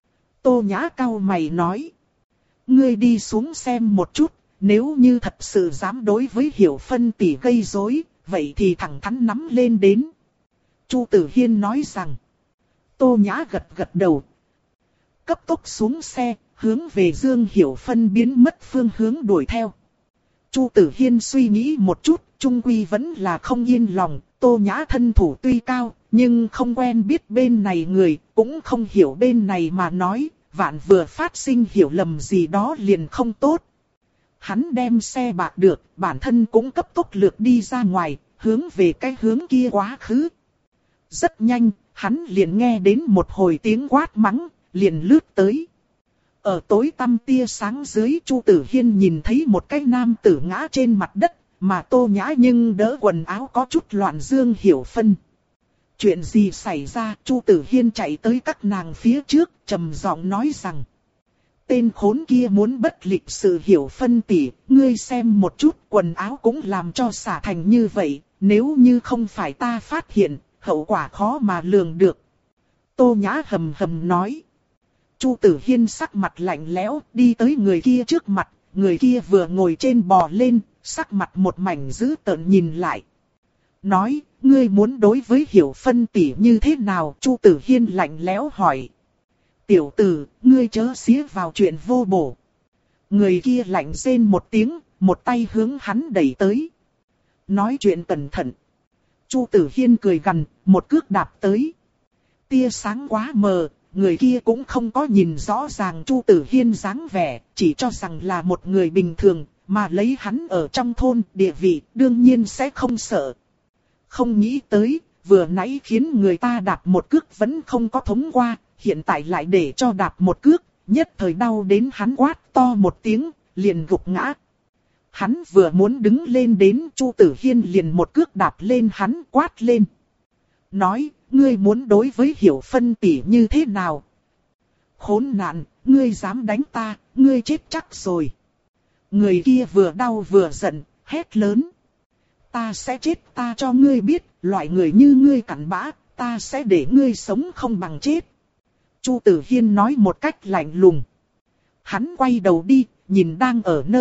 Tô Nhã cau mày nói. Ngươi đi xuống xem một chút, nếu như thật sự dám đối với Hiểu Phân tỷ gây rối, vậy thì thẳng thắn nắm lên đến. Chu Tử Hiên nói rằng. Tô Nhã gật gật đầu. Cấp tốc xuống xe, hướng về Dương Hiểu Phân biến mất phương hướng đuổi theo. Chu Tử Hiên suy nghĩ một chút, chung quy vẫn là không yên lòng. Tô Nhã thân thủ tuy cao, nhưng không quen biết bên này người, cũng không hiểu bên này mà nói, vạn vừa phát sinh hiểu lầm gì đó liền không tốt. Hắn đem xe bạc được, bản thân cũng cấp tốc lược đi ra ngoài, hướng về cái hướng kia quá khứ. Rất nhanh, hắn liền nghe đến một hồi tiếng quát mắng, liền lướt tới. Ở tối tăm tia sáng dưới, Chu Tử Hiên nhìn thấy một cái nam tử ngã trên mặt đất, mà Tô Nhã nhưng đỡ quần áo có chút loạn. Dương Hiểu Phân. Chuyện gì xảy ra? Chu Tử Hiên chạy tới các nàng phía trước, trầm giọng nói rằng. Tên khốn kia muốn bất lịch sự. Hiểu Phân tỷ, ngươi xem một chút, quần áo cũng làm cho xả thành như vậy, nếu như không phải ta phát hiện, hậu quả khó mà lường được. Tô Nhã hầm hầm nói. Chu Tử Hiên sắc mặt lạnh lẽo, đi tới người kia trước mặt, người kia vừa ngồi trên bò lên, sắc mặt một mảnh dữ tợn nhìn lại. Nói, ngươi muốn đối với Hiểu Phân tỷ như thế nào? Chu Tử Hiên lạnh lẽo hỏi. Tiểu tử, ngươi chớ xía vào chuyện vô bổ. Người kia lạnh rên một tiếng, một tay hướng hắn đẩy tới. Nói chuyện cẩn thận. Chu Tử Hiên cười gằn, một cước đạp tới. Tia sáng quá mờ, người kia cũng không có nhìn rõ ràng Chu Tử Hiên dáng vẻ, chỉ cho rằng là một người bình thường, mà lấy hắn ở trong thôn, địa vị, đương nhiên sẽ không sợ. Không nghĩ tới, vừa nãy khiến người ta đạp một cước vẫn không có thống qua, hiện tại lại để cho đạp một cước, nhất thời đau đến hắn quát to một tiếng, liền gục ngã. Hắn vừa muốn đứng lên đến, Chu Tử Hiên liền một cước đạp lên hắn, quát lên. Nói, ngươi muốn đối với Hiểu Phân tỷ như thế nào? Khốn nạn, ngươi dám đánh ta, ngươi chết chắc rồi. Người kia vừa đau vừa giận, hét lớn. ta sẽ chết, ta cho ngươi biết, loại người như ngươi cặn bã, ta sẽ để ngươi sống không bằng chết. Chu Tử Hiên nói một cách lạnh lùng. Hắn quay đầu đi, nhìn đang ở nơi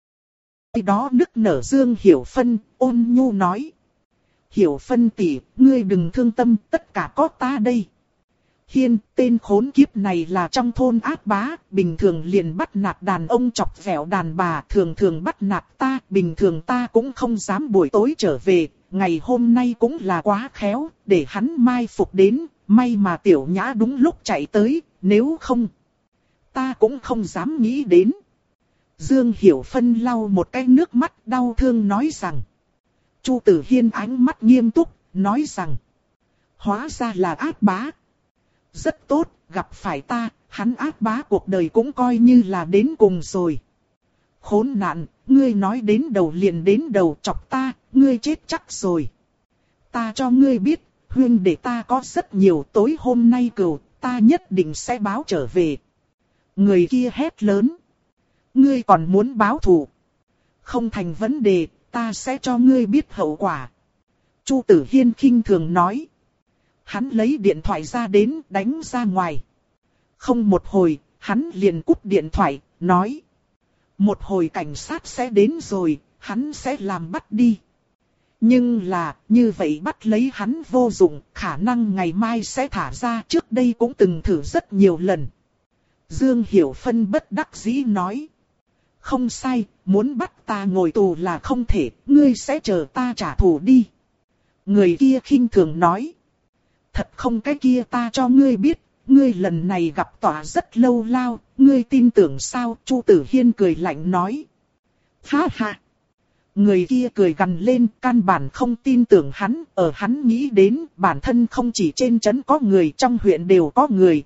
đó nức nở Dương Hiểu Phân, ôn nhu nói. Hiểu Phân tỷ, ngươi đừng thương tâm, tất cả có ta đây. Hiên, tên khốn kiếp này là trong thôn ác bá, bình thường liền bắt nạt đàn ông chọc ghẹo đàn bà, thường thường bắt nạt ta, bình thường ta cũng không dám buổi tối trở về, ngày hôm nay cũng là quá khéo, để hắn mai phục đến, may mà Tiểu Nhã đúng lúc chạy tới, nếu không, ta cũng không dám nghĩ đến. Dương Hiểu Phân lau một cái nước mắt đau thương nói rằng. Chu Tử Hiên ánh mắt nghiêm túc, nói rằng. Hóa ra là ác bá. Rất tốt, gặp phải ta, hắn ác bá cuộc đời cũng coi như là đến cùng rồi. Khốn nạn, ngươi nói đến đầu liền đến đầu chọc ta, ngươi chết chắc rồi. Ta cho ngươi biết, huynh đệ ta có rất nhiều, tối hôm nay cừu, ta nhất định sẽ báo trở về. Người kia hét lớn. Ngươi còn muốn báo thù? Không thành vấn đề, ta sẽ cho ngươi biết hậu quả. Chu Tử Hiên khinh thường nói. Hắn lấy điện thoại ra đến đánh ra ngoài. Không một hồi, hắn liền cúp điện thoại, nói. Một hồi cảnh sát sẽ đến rồi, hắn sẽ làm bắt đi. Nhưng là, như vậy bắt lấy hắn vô dụng, khả năng ngày mai sẽ thả ra, trước đây cũng từng thử rất nhiều lần. Dương Hiểu Phân bất đắc dĩ nói. Không sai, muốn bắt ta ngồi tù là không thể, ngươi sẽ chờ ta trả thù đi. Người kia khinh thường nói. Thật không cái kia ta cho ngươi biết, ngươi lần này gặp tòa rất lâu lao, ngươi tin tưởng sao? Chu Tử Hiên cười lạnh nói. Ha ha! Người kia cười gằn lên, căn bản không tin tưởng hắn, ở hắn nghĩ đến bản thân không chỉ trên trấn có người, trong huyện đều có người.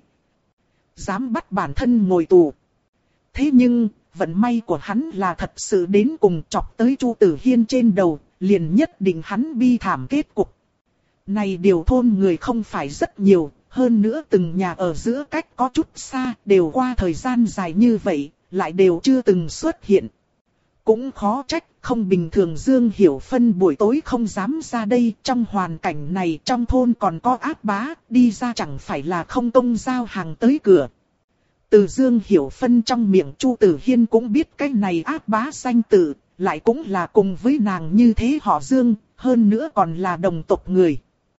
Dám bắt bản thân ngồi tù. Thế nhưng, vận may của hắn là thật sự đến cùng chọc tới Chu Tử Hiên trên đầu, liền nhất định hắn bi thảm kết cục. Này điều thôn người không phải rất nhiều, hơn nữa từng nhà ở giữa cách có chút xa, đều qua thời gian dài như vậy, lại đều chưa từng xuất hiện. Cũng khó trách, không bình thường Dương Hiểu Phân buổi tối không dám ra đây, trong hoàn cảnh này trong thôn còn có ác bá, đi ra chẳng phải là không công giao hàng tới cửa. Từ Dương Hiểu Phân trong miệng Chu Tử Hiên cũng biết cái này ác bá danh tự, lại cũng là cùng với nàng như thế họ Dương, hơn nữa còn là đồng tộc người.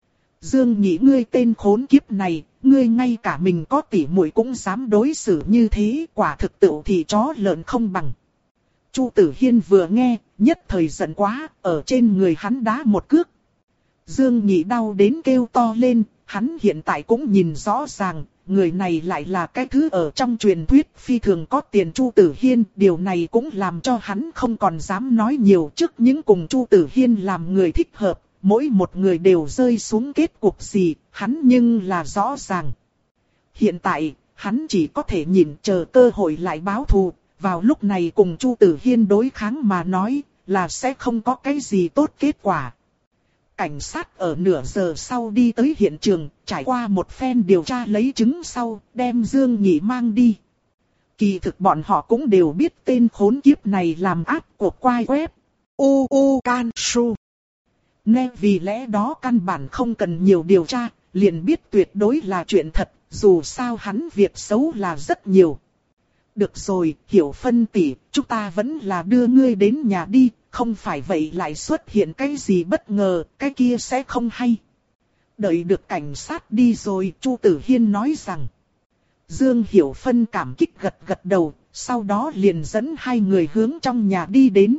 Dương Nhị, ngươi tên khốn kiếp này, ngươi ngay cả mình có tỉ muội cũng dám đối xử như thế, quả thực tựu thì chó lợn không bằng. Chu Tử Hiên vừa nghe, nhất thời giận quá, ở trên người hắn đá một cước. Dương Nhị đau đến kêu to lên, hắn hiện tại cũng nhìn rõ ràng, người này lại là cái thứ ở trong truyền thuyết phi thường có tiền Chu Tử Hiên, điều này cũng làm cho hắn không còn dám nói nhiều trước những cùng Chu Tử Hiên làm người thích hợp, mỗi một người đều rơi xuống kết cục gì, hắn nhưng là rõ ràng. Hiện tại, hắn chỉ có thể nhìn chờ cơ hội lại báo thù, vào lúc này cùng Chu Tử Hiên đối kháng mà nói, là sẽ không có cái gì tốt kết quả. Cảnh sát ở nửa giờ sau đi tới hiện trường, trải qua một phen điều tra lấy chứng sau, đem Dương Nhị mang đi. Kỳ thực bọn họ cũng đều biết tên khốn kiếp này làm ác của quai web. U U Can Su. Nên vì lẽ đó căn bản không cần nhiều điều tra, liền biết tuyệt đối là chuyện thật, dù sao hắn việc xấu là rất nhiều. Được rồi, Hiểu Phân tỷ, chúng ta vẫn là đưa ngươi đến nhà đi, không phải vậy lại xuất hiện cái gì bất ngờ, cái kia sẽ không hay. Đợi được cảnh sát đi rồi, Chu Tử Hiên nói rằng. Dương Hiểu Phân cảm kích gật gật đầu, sau đó liền dẫn hai người hướng trong nhà đi đến.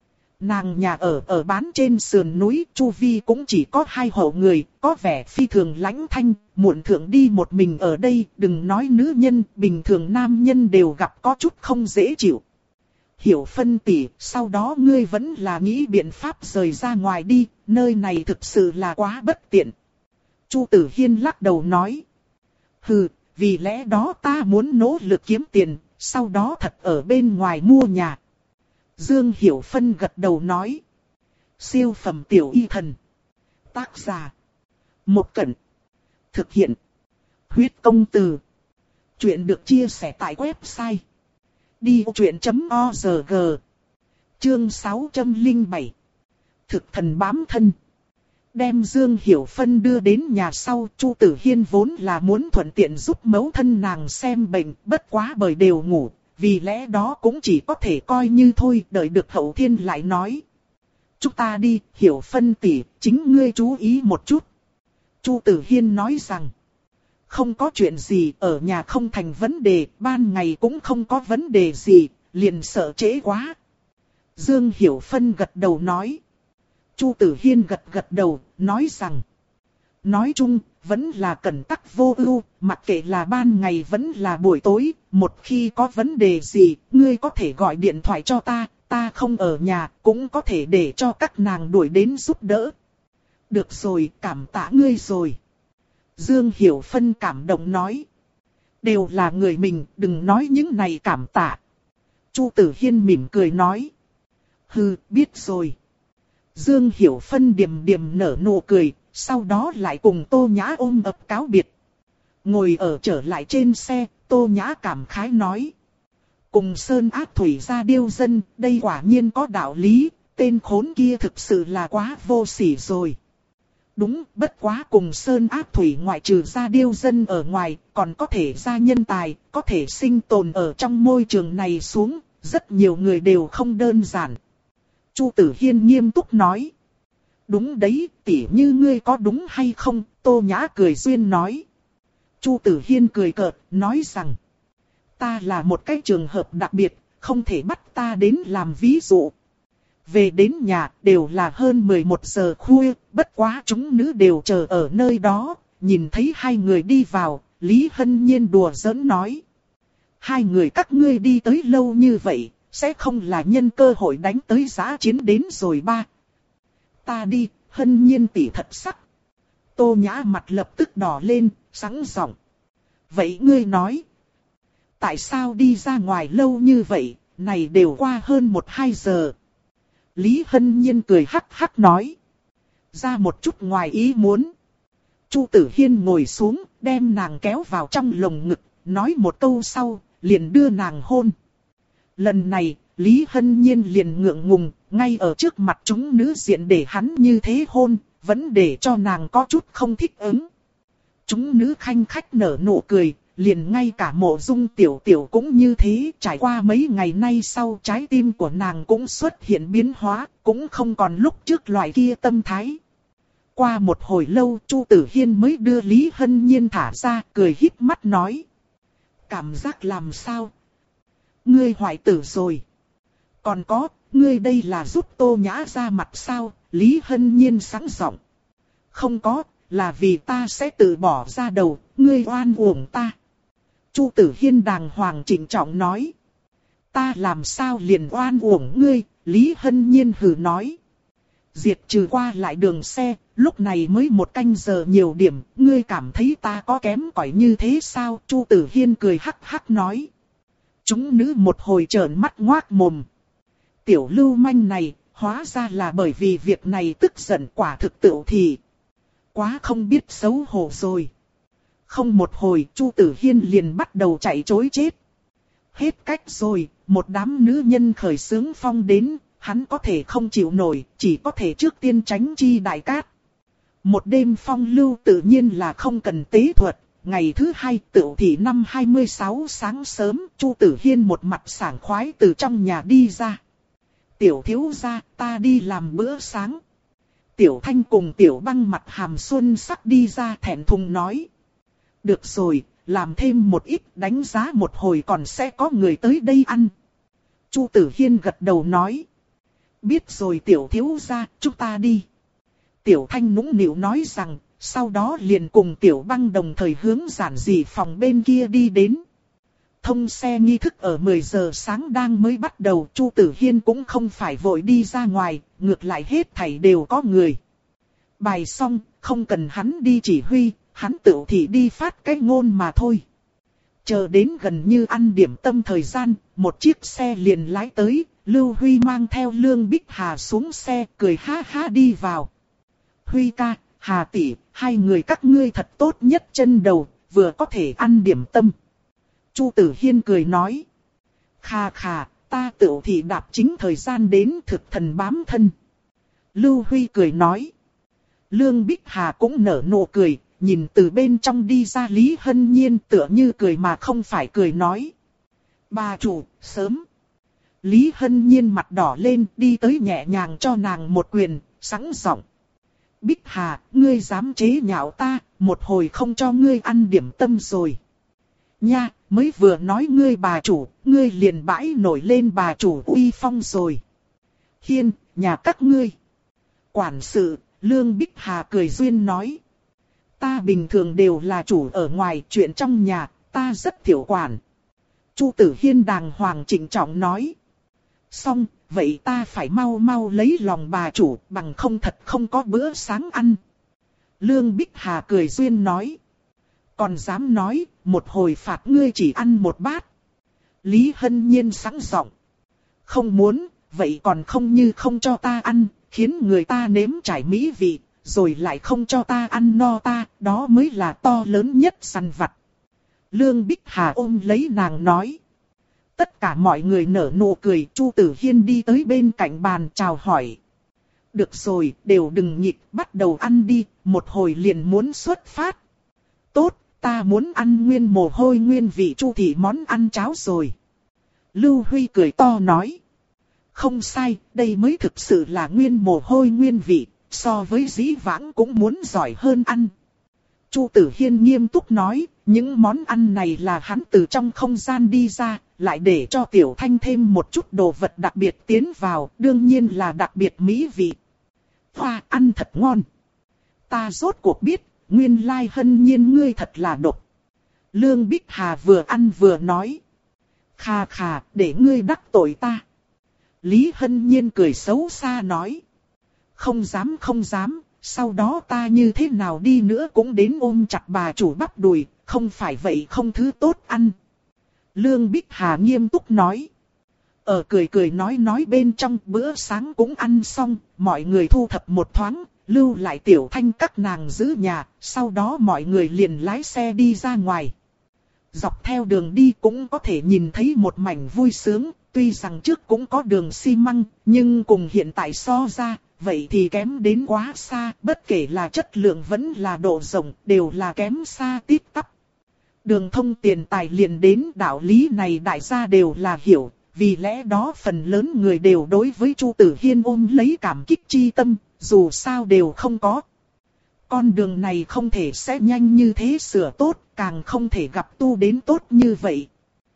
Nàng nhà ở ở bán trên sườn núi, chu vi cũng chỉ có hai hộ người, có vẻ phi thường lãnh thanh, muộn thượng đi một mình ở đây, đừng nói nữ nhân, bình thường nam nhân đều gặp có chút không dễ chịu. Hiểu Phân tỷ, sau đó ngươi vẫn là nghĩ biện pháp rời ra ngoài đi, nơi này thực sự là quá bất tiện. Chu Tử Hiên lắc đầu nói. Hừ, vì lẽ đó ta muốn nỗ lực kiếm tiền, sau đó thật ở bên ngoài mua nhà. Dương Hiểu Phân gật đầu nói. Siêu phẩm tiểu y thần. Tác giả. Một Cẩn. Thực hiện. Huyết công từ. Chuyện được chia sẻ tại website. đi truyện chấm org. Chương sáu trăm lẻ bảy. Thực thần bám thân. Đem Dương Hiểu Phân đưa đến nhà sau, Chu Tử Hiên vốn là muốn thuận tiện giúp mẫu thân nàng xem bệnh, bất quá bởi đều ngủ, vì lẽ đó cũng chỉ có thể coi như thôi, đợi được Hậu Thiên lại nói. Chúng ta đi, Hiểu Phân tỷ, chính ngươi chú ý một chút. Chu Tử Hiên nói rằng, không có chuyện gì, ở nhà không thành vấn đề, ban ngày cũng không có vấn đề gì, liền sợ trễ quá. Dương Hiểu Phân gật đầu nói. Chu Tử Hiên gật gật đầu, nói rằng, nói chung, vẫn là cẩn tắc vô ưu, mặc kệ là ban ngày vẫn là buổi tối, một khi có vấn đề gì, ngươi có thể gọi điện thoại cho ta, ta không ở nhà, cũng có thể để cho các nàng đuổi đến giúp đỡ. Được rồi, cảm tạ ngươi rồi. Dương Hiểu Phân cảm động nói. Đều là người mình, đừng nói những này cảm tạ. Chu Tử Hiên mỉm cười nói. Hừ, biết rồi. Dương Hiểu Phân điềm điềm nở nụ cười, sau đó lại cùng Tô Nhã ôm ấp cáo biệt. Ngồi ở trở lại trên xe, Tô Nhã cảm khái nói. Cùng Sơn Ác Thủy ra điêu dân, đây quả nhiên có đạo lý, tên khốn kia thực sự là quá vô sỉ rồi. Đúng, bất quá cùng Sơn Ác Thủy ngoại trừ ra điêu dân ở ngoài, còn có thể ra nhân tài, có thể sinh tồn ở trong môi trường này xuống, rất nhiều người đều không đơn giản. Chu Tử Hiên nghiêm túc nói. Đúng đấy, tỉ như ngươi có đúng hay không, Tô Nhã cười duyên nói. Chu Tử Hiên cười cợt, nói rằng. Ta là một cái trường hợp đặc biệt, không thể bắt ta đến làm ví dụ. Về đến nhà đều là hơn mười một giờ khuya, bất quá chúng nữ đều chờ ở nơi đó, nhìn thấy hai người đi vào, Lý Hân Nhiên đùa giỡn nói. Hai người các ngươi đi tới lâu như vậy, sẽ không là nhân cơ hội đánh tới giã chiến đến rồi ba. Ta đi, Hân Nhiên tỷ thật sắc. Tô Nhã mặt lập tức đỏ lên, sẵn giọng. Vậy ngươi nói, tại sao đi ra ngoài lâu như vậy, này đều qua hơn một hai giờ. Lý Hân Nhiên cười hắc hắc nói. Ra một chút ngoài ý muốn. Chu Tử Hiên ngồi xuống, đem nàng kéo vào trong lồng ngực, nói một câu sau, liền đưa nàng hôn. Lần này, Lý Hân Nhiên liền ngượng ngùng, ngay ở trước mặt chúng nữ diện để hắn như thế hôn, vẫn để cho nàng có chút không thích ứng. Chúng nữ khanh khách nở nụ cười, liền ngay cả Mộ Dung Tiểu Tiểu cũng như thế, trải qua mấy ngày nay sau trái tim của nàng cũng xuất hiện biến hóa, cũng không còn lúc trước loại kia tâm thái. Qua một hồi lâu, Chu Tử Hiên mới đưa Lý Hân Nhiên thả ra, cười híp mắt nói. Cảm giác làm sao? Ngươi hoại tử rồi. Còn có, ngươi đây là giúp Tô Nhã ra mặt sao? Lý Hân Nhiên sẵn giọng. Không có, là vì ta sẽ tự bỏ ra đầu, ngươi oan uổng ta. Chu Tử Hiên đàng hoàng trịnh trọng nói. Ta làm sao liền oan uổng ngươi, Lý Hân Nhiên hừ nói. Diệt trừ qua lại đường xe, lúc này mới một canh giờ nhiều điểm, ngươi cảm thấy ta có kém cỏi như thế sao? Chu Tử Hiên cười hắc hắc nói. Chúng nữ một hồi trợn mắt ngoác mồm. Tiểu lưu manh này, hóa ra là bởi vì việc này tức giận quả thực tựu thì. Quá không biết xấu hổ rồi. Không một hồi, Chu Tử Hiên liền bắt đầu chạy trối chết. Hết cách rồi, một đám nữ nhân khởi xướng phong đến, hắn có thể không chịu nổi, chỉ có thể trước tiên tránh chi đại cát. Một đêm phong lưu tự nhiên là không cần tế thuật. Ngày thứ hai tựu thị năm hai mươi sáu sáng sớm, Chu Tử Hiên một mặt sảng khoái từ trong nhà đi ra. Tiểu thiếu gia, ta đi làm bữa sáng. Tiểu Thanh cùng Tiểu Băng mặt hàm xuân sắc đi ra thẹn thùng nói. Được rồi, làm thêm một ít, đánh giá một hồi còn sẽ có người tới đây ăn. Chu Tử Hiên gật đầu nói. Biết rồi Tiểu thiếu gia, chúng ta đi. Tiểu Thanh nũng nịu nói rằng, sau đó liền cùng Tiểu Băng đồng thời hướng giản dị phòng bên kia đi đến. Thông xe nghi thức ở mười giờ sáng đang mới bắt đầu, Chu Tử Hiên cũng không phải vội đi ra ngoài, ngược lại hết thảy đều có người. Bài xong, không cần hắn đi chỉ huy, hắn tự thì đi phát cái ngôn mà thôi. Chờ đến gần như ăn điểm tâm thời gian, một chiếc xe liền lái tới, Lưu Huy mang theo Lương Bích Hà xuống xe, cười ha ha đi vào. Huy ca, Hà tỷ, hai người các ngươi thật tốt nhất chân đầu, vừa có thể ăn điểm tâm. Chu Tử Hiên cười nói. Khà khà, ta tự thì đạp chính thời gian đến thực thần bám thân. Lưu Huy cười nói. Lương Bích Hà cũng nở nụ cười, nhìn từ bên trong đi ra Lý Hân Nhiên tựa như cười mà không phải cười nói. Bà chủ, sớm. Lý Hân Nhiên mặt đỏ lên đi tới nhẹ nhàng cho nàng một quyền, sẵn giọng. Bích Hà, ngươi dám chế nhạo ta, một hồi không cho ngươi ăn điểm tâm rồi. Nha, mới vừa nói ngươi bà chủ, ngươi liền bãi nổi lên bà chủ uy phong rồi. Hiên, nhà các ngươi. Quản sự, Lương Bích Hà cười duyên nói. Ta bình thường đều là chủ ở ngoài, chuyện trong nhà, ta rất thiểu quản. Chu Tử Hiên đàng hoàng trịnh trọng nói. Xong, vậy ta phải mau mau lấy lòng bà chủ, bằng không thật không có bữa sáng ăn. Lương Bích Hà cười duyên nói. Còn dám nói, một hồi phạt ngươi chỉ ăn một bát. Lý Hân Nhiên sẵn giọng. Không muốn, vậy còn không như không cho ta ăn, khiến người ta nếm trải mỹ vị, rồi lại không cho ta ăn no ta, đó mới là to lớn nhất săn vặt. Lương Bích Hà ôm lấy nàng nói. Tất cả mọi người nở nụ cười, Chu Tử Hiên đi tới bên cạnh bàn chào hỏi. Được rồi, đều đừng nhịn, bắt đầu ăn đi, một hồi liền muốn xuất phát. Tốt, ta muốn ăn nguyên mồ hôi nguyên vị Chu thị món ăn cháo rồi. Lưu Huy cười to nói. Không sai, đây mới thực sự là nguyên mồ hôi nguyên vị, so với dĩ vãng cũng muốn giỏi hơn ăn. Chu Tử Hiên nghiêm túc nói, những món ăn này là hắn từ trong không gian đi ra, lại để cho Tiểu Thanh thêm một chút đồ vật đặc biệt tiến vào, đương nhiên là đặc biệt mỹ vị. Hoa, ăn thật ngon. Ta rốt cuộc biết, nguyên lai Hân Nhiên ngươi thật là độc. Lương Bích Hà vừa ăn vừa nói. Khà khà, để ngươi đắc tội ta. Lý Hân Nhiên cười xấu xa nói. Không dám không dám, sau đó ta như thế nào đi nữa cũng đến ôm chặt bà chủ bắp đùi, không phải vậy không thứ tốt ăn. Lương Bích Hà nghiêm túc nói. Ở cười cười nói nói bên trong bữa sáng cũng ăn xong, mọi người thu thập một thoáng, lưu lại Tiểu Thanh các nàng giữ nhà, sau đó mọi người liền lái xe đi ra ngoài. Dọc theo đường đi cũng có thể nhìn thấy một mảnh vui sướng, tuy rằng trước cũng có đường xi măng, nhưng cùng hiện tại so ra, vậy thì kém đến quá xa, bất kể là chất lượng vẫn là độ rộng, đều là kém xa tít tắp. Đường thông tiền tài liền đến đạo lý này đại gia đều là hiểu, vì lẽ đó phần lớn người đều đối với Chu Tử Hiên ôm lấy cảm kích chi tâm, dù sao đều không có. Con đường này không thể sẽ nhanh như thế sửa tốt, càng không thể gặp tu đến tốt như vậy.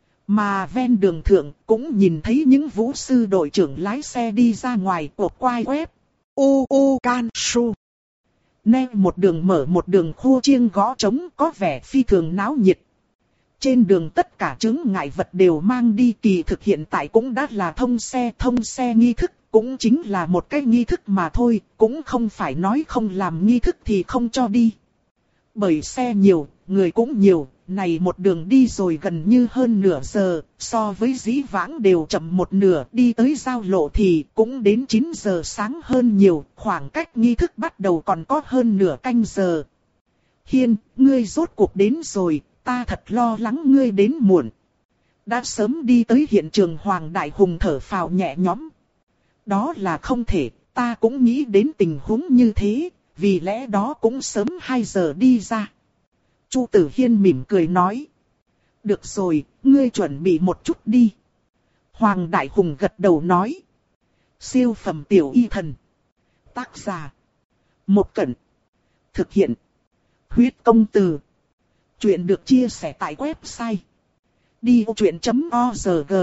Mà ven đường thượng cũng nhìn thấy những vũ sư đội trưởng lái xe đi ra ngoài cuộc quay web. U U Can Su. Nè một đường mở một đường khu chiêng gõ trống có vẻ phi thường náo nhiệt. Trên đường tất cả chướng ngại vật đều mang đi, kỳ thực hiện tại cũng đã là thông xe, thông xe nghi thức, cũng chính là một cái nghi thức mà thôi, cũng không phải nói không làm nghi thức thì không cho đi. Bởi xe nhiều, người cũng nhiều, này một đường đi rồi gần như hơn nửa giờ, so với dĩ vãng đều chậm một nửa, đi tới giao lộ thì cũng đến chín giờ sáng hơn nhiều, khoảng cách nghi thức bắt đầu còn có hơn nửa canh giờ. Hiên, ngươi rốt cuộc đến rồi, ta thật lo lắng ngươi đến muộn. Đã sớm đi tới hiện trường Hoàng Đại Hùng thở phào nhẹ nhõm. Đó là không thể, ta cũng nghĩ đến tình huống như thế, vì lẽ đó cũng sớm hai giờ đi ra. Chu Tử Hiên mỉm cười nói. Được rồi, ngươi chuẩn bị một chút đi. Hoàng Đại Hùng gật đầu nói. Siêu phẩm tiểu y thần. Tác giả. Một Cẩn. Thực hiện. Huyết công từ. Chuyện được chia sẻ tại website. đi ô chuyện chấm org.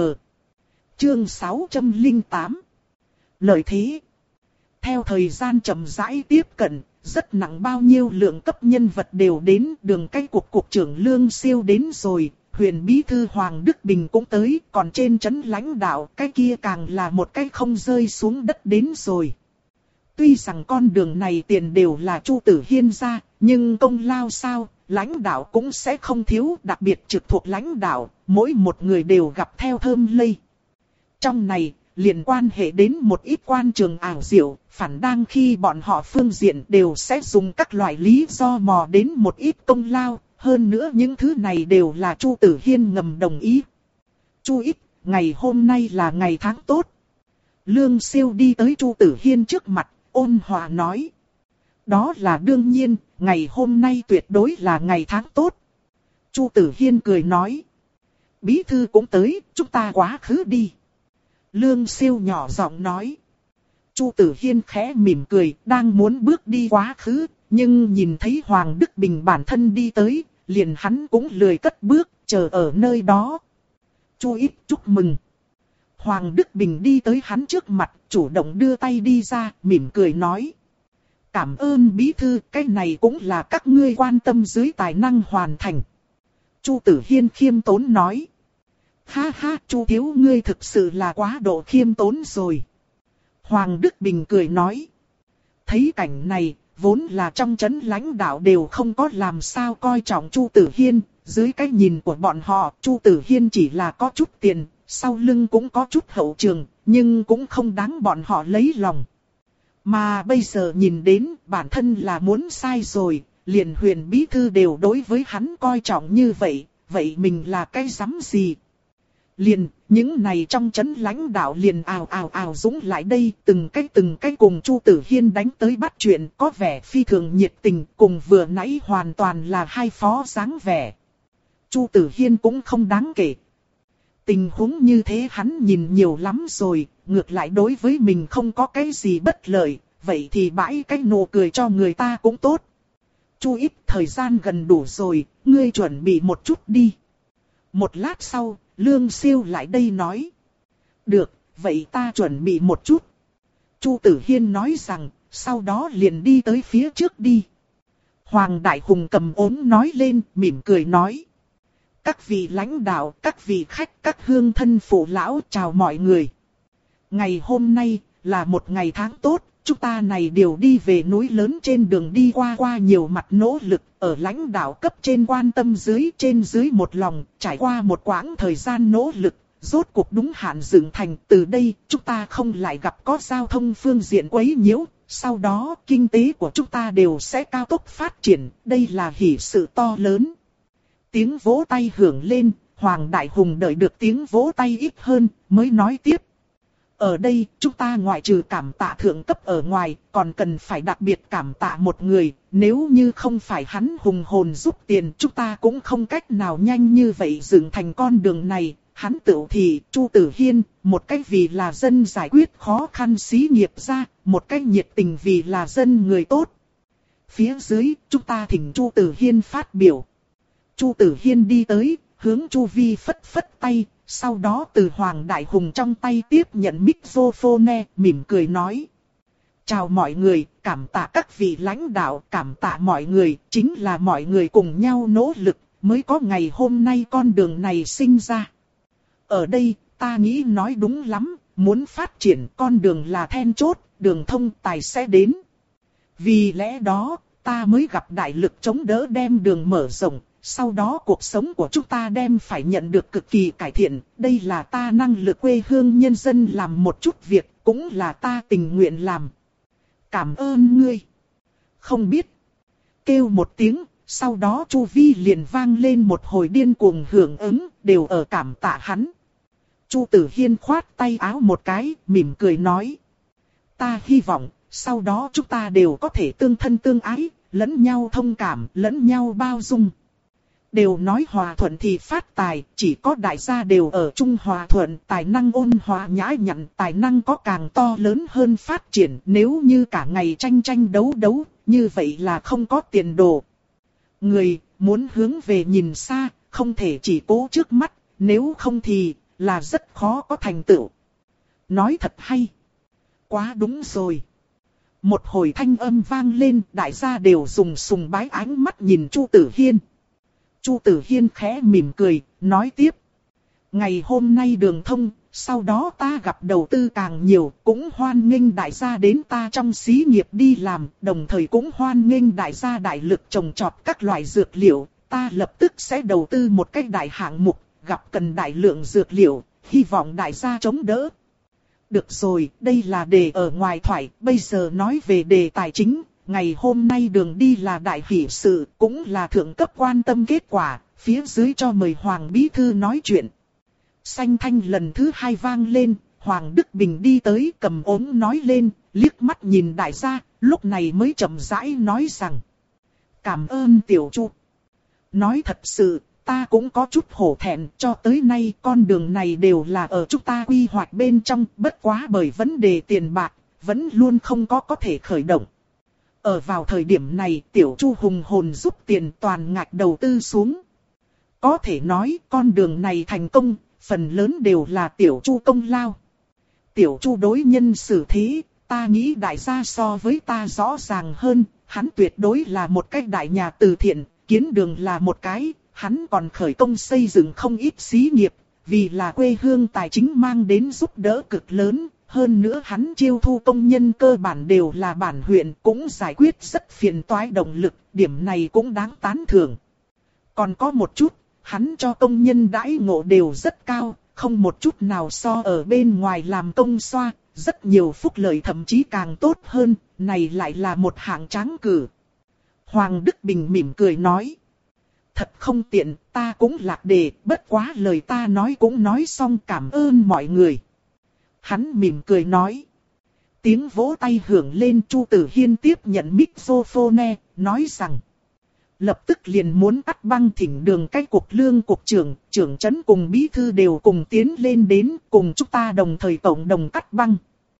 Chương sáu trăm lẻ tám. Lợi thế. Theo thời gian chậm rãi tiếp cận, rất nặng bao nhiêu lượng cấp nhân vật đều đến, đường cái cục cục trưởng Lương Siêu đến rồi, huyền bí thư Hoàng Đức Bình cũng tới, còn trên trấn lãnh đạo cái kia càng là một cái không rơi xuống đất đến rồi. Tuy rằng con đường này tiền đều là Chu Tử Hiên ra, nhưng công lao sao, lãnh đạo cũng sẽ không thiếu, đặc biệt trực thuộc lãnh đạo, mỗi một người đều gặp theo thơm lây. Trong này, liên quan hệ đến một ít quan trường ảo diệu, phản đang khi bọn họ phương diện đều sẽ dùng các loại lý do mò đến một ít công lao, hơn nữa những thứ này đều là Chu Tử Hiên ngầm đồng ý. Chu ít, ngày hôm nay là ngày tháng tốt. Lương Siêu đi tới Chu Tử Hiên trước mặt, ôn hòa nói. Đó là đương nhiên, ngày hôm nay tuyệt đối là ngày tháng tốt. Chu Tử Hiên cười nói. Bí thư cũng tới, chúng ta quá khứ đi. Lương Siêu nhỏ giọng nói. Chu Tử Hiên khẽ mỉm cười, đang muốn bước đi quá khứ, nhưng nhìn thấy Hoàng Đức Bình bản thân đi tới, liền hắn cũng lười cất bước, chờ ở nơi đó. Chu ít chúc mừng. Hoàng Đức Bình đi tới hắn trước mặt, chủ động đưa tay đi ra, mỉm cười nói. Cảm ơn bí thư, cái này cũng là các ngươi quan tâm dưới tài năng hoàn thành. Chu Tử Hiên khiêm tốn nói. Ha ha, Chu thiếu ngươi thực sự là quá độ khiêm tốn rồi. Hoàng Đức Bình cười nói. Thấy cảnh này, vốn là trong trấn lãnh đạo đều không có làm sao coi trọng Chu Tử Hiên. Dưới cái nhìn của bọn họ, Chu Tử Hiên chỉ là có chút tiền, sau lưng cũng có chút hậu trường, nhưng cũng không đáng bọn họ lấy lòng. Mà bây giờ nhìn đến bản thân là muốn sai rồi, liền Huyền bí thư đều đối với hắn coi trọng như vậy, vậy mình là cái rắm gì? Liền, những này trong trấn lãnh đạo liền ào ào ào dũng lại đây, từng cái từng cái cùng Chu Tử Hiên đánh tới bắt chuyện, có vẻ phi thường nhiệt tình, cùng vừa nãy hoàn toàn là hai phó dáng vẻ. Chu Tử Hiên cũng không đáng kể. Tình huống như thế hắn nhìn nhiều lắm rồi, ngược lại đối với mình không có cái gì bất lợi, vậy thì bãi cái nụ cười cho người ta cũng tốt. Chu ít, thời gian gần đủ rồi, ngươi chuẩn bị một chút đi. Một lát sau, Lương Siêu lại đây nói. Được, vậy ta chuẩn bị một chút. Chu Tử Hiên nói rằng, sau đó liền đi tới phía trước đi. Hoàng Đại Hùng cầm ốm nói lên, mỉm cười nói. Các vị lãnh đạo, các vị khách, các hương thân phụ lão chào mọi người. Ngày hôm nay là một ngày tháng tốt, chúng ta này đều đi về núi lớn trên đường đi qua qua nhiều mặt nỗ lực, ở lãnh đạo cấp trên quan tâm dưới trên dưới một lòng, trải qua một quãng thời gian nỗ lực, rốt cuộc đúng hạn dựng thành. Từ đây, chúng ta không lại gặp có giao thông phương diện quấy nhiễu, sau đó kinh tế của chúng ta đều sẽ cao tốc phát triển, đây là hỷ sự to lớn. Tiếng vỗ tay hưởng lên, Hoàng Đại Hùng đợi được tiếng vỗ tay ít hơn, mới nói tiếp. Ở đây, chúng ta ngoại trừ cảm tạ thượng cấp ở ngoài, còn cần phải đặc biệt cảm tạ một người, nếu như không phải hắn hùng hồn giúp tiền, chúng ta cũng không cách nào nhanh như vậy dựng thành con đường này. Hắn tự thì, Chu Tử Hiên, một cách vì là dân giải quyết khó khăn xí nghiệp ra, một cách nhiệt tình vì là dân người tốt. Phía dưới, chúng ta thỉnh Chu Tử Hiên phát biểu. Chu Tử Hiên đi tới, hướng Chu Vi phất phất tay, sau đó từ Hoàng Đại Hùng trong tay tiếp nhận microphone, mỉm cười nói. Chào mọi người, cảm tạ các vị lãnh đạo, cảm tạ mọi người, chính là mọi người cùng nhau nỗ lực, mới có ngày hôm nay con đường này sinh ra. Ở đây, ta nghĩ nói đúng lắm, muốn phát triển con đường là then chốt, đường thông tài sẽ đến. Vì lẽ đó, ta mới gặp đại lực chống đỡ đem đường mở rộng. Sau đó cuộc sống của chúng ta đem phải nhận được cực kỳ cải thiện, đây là ta năng lực quê hương nhân dân làm một chút việc, cũng là ta tình nguyện làm. Cảm ơn ngươi. Không biết. Kêu một tiếng, sau đó Chu Vi liền vang lên một hồi điên cuồng hưởng ứng, đều ở cảm tạ hắn. Chu Tử Hiên khoát tay áo một cái, mỉm cười nói. Ta hy vọng, sau đó chúng ta đều có thể tương thân tương ái, lẫn nhau thông cảm, lẫn nhau bao dung. Đều nói hòa thuận thì phát tài, chỉ có đại gia đều ở chung hòa thuận, tài năng ôn hòa nhã nhặn, tài năng có càng to lớn hơn phát triển. Nếu như cả ngày tranh tranh đấu đấu, như vậy là không có tiền đồ. Người, muốn hướng về nhìn xa, không thể chỉ cố trước mắt, nếu không thì, là rất khó có thành tựu. Nói thật hay. Quá đúng rồi. Một hồi thanh âm vang lên, đại gia đều dùng sùng bái ánh mắt nhìn Chu Tử Hiên. Chu Tử Hiên khẽ mỉm cười, nói tiếp. Ngày hôm nay đường thông, sau đó ta gặp đầu tư càng nhiều, cũng hoan nghênh đại gia đến ta trong xí nghiệp đi làm, đồng thời cũng hoan nghênh đại gia đại lực trồng trọt các loại dược liệu, ta lập tức sẽ đầu tư một cách đại hạng mục, gặp cần đại lượng dược liệu, hy vọng đại gia chống đỡ. Được rồi, đây là đề ở ngoài thoại, bây giờ nói về đề tài chính. Ngày hôm nay đường đi là đại hỷ sự, cũng là thượng cấp quan tâm kết quả, phía dưới cho mời Hoàng Bí Thư nói chuyện. Xanh thanh lần thứ hai vang lên, Hoàng Đức Bình đi tới cầm ốm nói lên, liếc mắt nhìn đại gia, lúc này mới chậm rãi nói rằng. Cảm ơn Tiểu Chu. Nói thật sự, ta cũng có chút hổ thẹn, cho tới nay con đường này đều là ở chúng ta quy hoạch bên trong, bất quá bởi vấn đề tiền bạc, vẫn luôn không có có thể khởi động. Ở vào thời điểm này, Tiểu Chu hùng hồn giúp tiền toàn ngạch đầu tư xuống. Có thể nói, con đường này thành công, phần lớn đều là Tiểu Chu công lao. Tiểu Chu đối nhân xử thế, ta nghĩ đại gia so với ta rõ ràng hơn, hắn tuyệt đối là một cái đại nhà từ thiện, kiến đường là một cái, hắn còn khởi công xây dựng không ít xí nghiệp, vì là quê hương tài chính mang đến giúp đỡ cực lớn. Hơn nữa hắn chiêu thu công nhân cơ bản đều là bản huyện, cũng giải quyết rất phiền toái động lực, điểm này cũng đáng tán thưởng. Còn có một chút, hắn cho công nhân đãi ngộ đều rất cao, không một chút nào so ở bên ngoài làm công xoa, rất nhiều phúc lợi thậm chí càng tốt hơn, này lại là một hạng tráng cử. Hoàng Đức Bình mỉm cười nói. Thật không tiện, ta cũng lạc đề, bất quá lời ta nói cũng nói xong, cảm ơn mọi người. Hắn mỉm cười nói. Tiếng vỗ tay hưởng lên, Chu Tử Hiên tiếp nhận microphone, nói rằng. Lập tức liền muốn cắt băng thỉnh đường cái cục lương cục trưởng, trưởng trấn cùng bí thư đều cùng tiến lên đến, cùng chúng ta đồng thời cộng đồng cắt băng.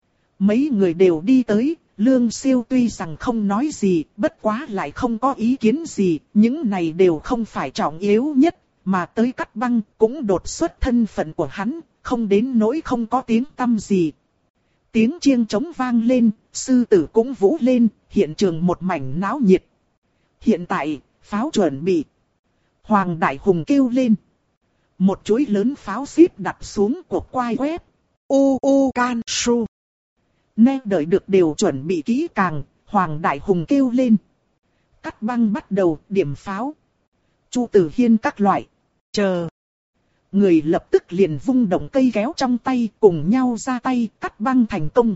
Mấy người đều đi tới, Lương Siêu tuy rằng không nói gì, bất quá lại không có ý kiến gì, những này đều không phải trọng yếu nhất, mà tới cắt băng cũng đột xuất thân phận của hắn, không đến nỗi không có tiếng tăm gì. Tiếng chiêng trống vang lên, sư tử cũng vũ lên, hiện trường một mảnh náo nhiệt. Hiện tại, pháo chuẩn bị. Hoàng Đại Hùng kêu lên. Một chuỗi lớn pháo xíp đặt xuống cuộc quai web. U U Can Su. Nè đợi được đều chuẩn bị kỹ càng, Hoàng Đại Hùng kêu lên. Cắt băng bắt đầu, điểm pháo. Chu Tử Hiên các loại. Chờ. Người lập tức liền vung động cây kéo trong tay, cùng nhau ra tay, cắt băng thành công.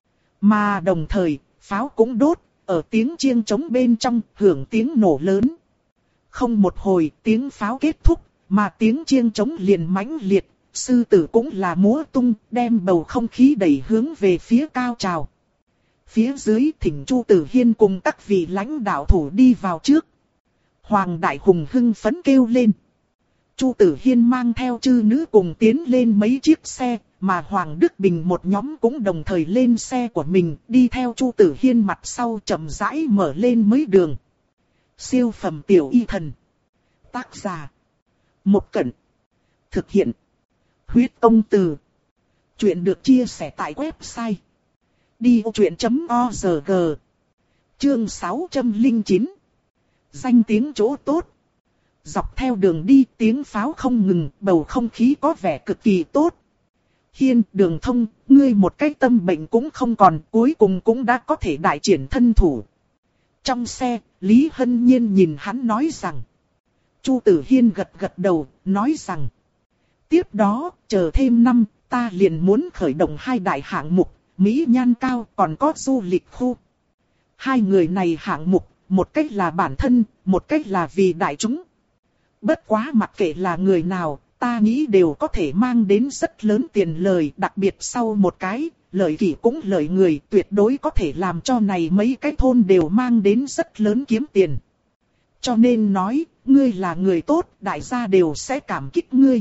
Mà đồng thời, pháo cũng đốt, ở tiếng chiêng trống bên trong, hưởng tiếng nổ lớn. Không một hồi, tiếng pháo kết thúc, mà tiếng chiêng trống liền mãnh liệt, sư tử cũng là múa tung, đem bầu không khí đẩy hướng về phía cao trào. Phía dưới thỉnh Chu Tử Hiên cùng các vị lãnh đạo thủ đi vào trước. Hoàng Đại Hùng hưng phấn kêu lên. Chu Tử Hiên mang theo chư nữ cùng tiến lên mấy chiếc xe, mà Hoàng Đức Bình một nhóm cũng đồng thời lên xe của mình, đi theo Chu Tử Hiên mặt sau chậm rãi mở lên mấy đường. Siêu phẩm tiểu y thần. Tác giả. Một Cẩn. Thực hiện. Huyết Công Từ. Chuyện được chia sẻ tại website. đi vô chuyện chấm org. Chương sáu trăm lẻ chín. Danh tiếng chỗ tốt. Dọc theo đường đi tiếng pháo không ngừng, bầu không khí có vẻ cực kỳ tốt. Hiên, Đường Thông, ngươi một cái tâm bệnh cũng không còn, cuối cùng cũng đã có thể đại triển thân thủ. Trong xe, Lý Hân Nhiên nhìn hắn nói rằng. Chu Tử Hiên gật gật đầu, nói rằng. Tiếp đó, chờ thêm năm, ta liền muốn khởi động hai đại hạng mục, Mỹ Nhan Cao còn có du lịch khu. Hai người này hạng mục, một cách là bản thân, một cách là vì đại chúng. Bất quá mặc kệ là người nào, ta nghĩ đều có thể mang đến rất lớn tiền lời, đặc biệt sau một cái, lợi kỷ cũng lợi người, tuyệt đối có thể làm cho này mấy cái thôn đều mang đến rất lớn kiếm tiền. Cho nên nói, ngươi là người tốt, đại gia đều sẽ cảm kích ngươi.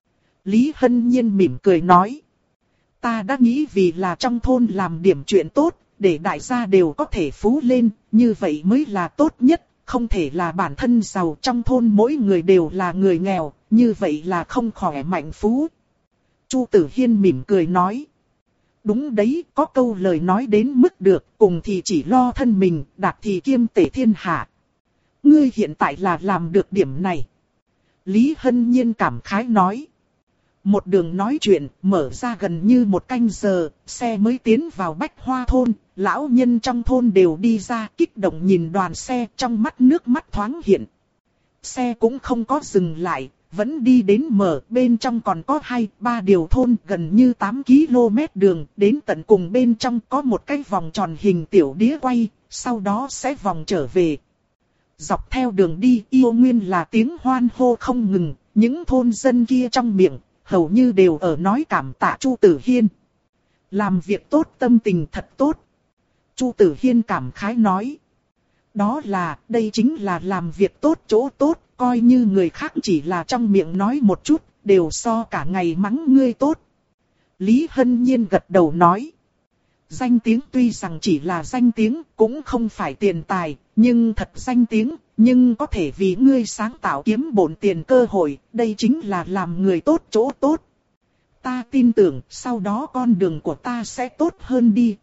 Lý Hân Nhiên mỉm cười nói. Ta đã nghĩ vì là trong thôn làm điểm chuyện tốt, để đại gia đều có thể phú lên, như vậy mới là tốt nhất. Không thể là bản thân giàu, trong thôn mỗi người đều là người nghèo, như vậy là không khỏe mạnh phú. Chu Tử Hiên mỉm cười nói. Đúng đấy, có câu lời nói đến mức được, cùng thì chỉ lo thân mình, đạt thì kiêm tể thiên hạ. Ngươi hiện tại là làm được điểm này. Lý Hân Nhiên cảm khái nói. Một đường nói chuyện, mở ra gần như một canh giờ, xe mới tiến vào Bách Hoa thôn, lão nhân trong thôn đều đi ra, kích động nhìn đoàn xe, trong mắt nước mắt thoáng hiện. Xe cũng không có dừng lại, vẫn đi đến mở, bên trong còn có hai, ba điều thôn, gần như tám ki lô mét đường, đến tận cùng bên trong có một cái vòng tròn hình tiểu đĩa quay, sau đó sẽ vòng trở về. Dọc theo đường đi, yêu nguyên là tiếng hoan hô không ngừng, những thôn dân kia trong miệng, hầu như đều ở nói cảm tạ Chu Tử Hiên. Làm việc tốt, tâm tình thật tốt. Chu Tử Hiên cảm khái nói. Đó là, đây chính là làm việc tốt chỗ tốt, coi như người khác chỉ là trong miệng nói một chút, đều so cả ngày mắng ngươi tốt. Lý Hân Nhiên gật đầu nói. Danh tiếng tuy rằng chỉ là danh tiếng, cũng không phải tiền tài, nhưng thật danh tiếng, nhưng có thể vì ngươi sáng tạo kiếm bộn tiền cơ hội, đây chính là làm người tốt chỗ tốt. Ta tin tưởng, sau đó con đường của ta sẽ tốt hơn đi.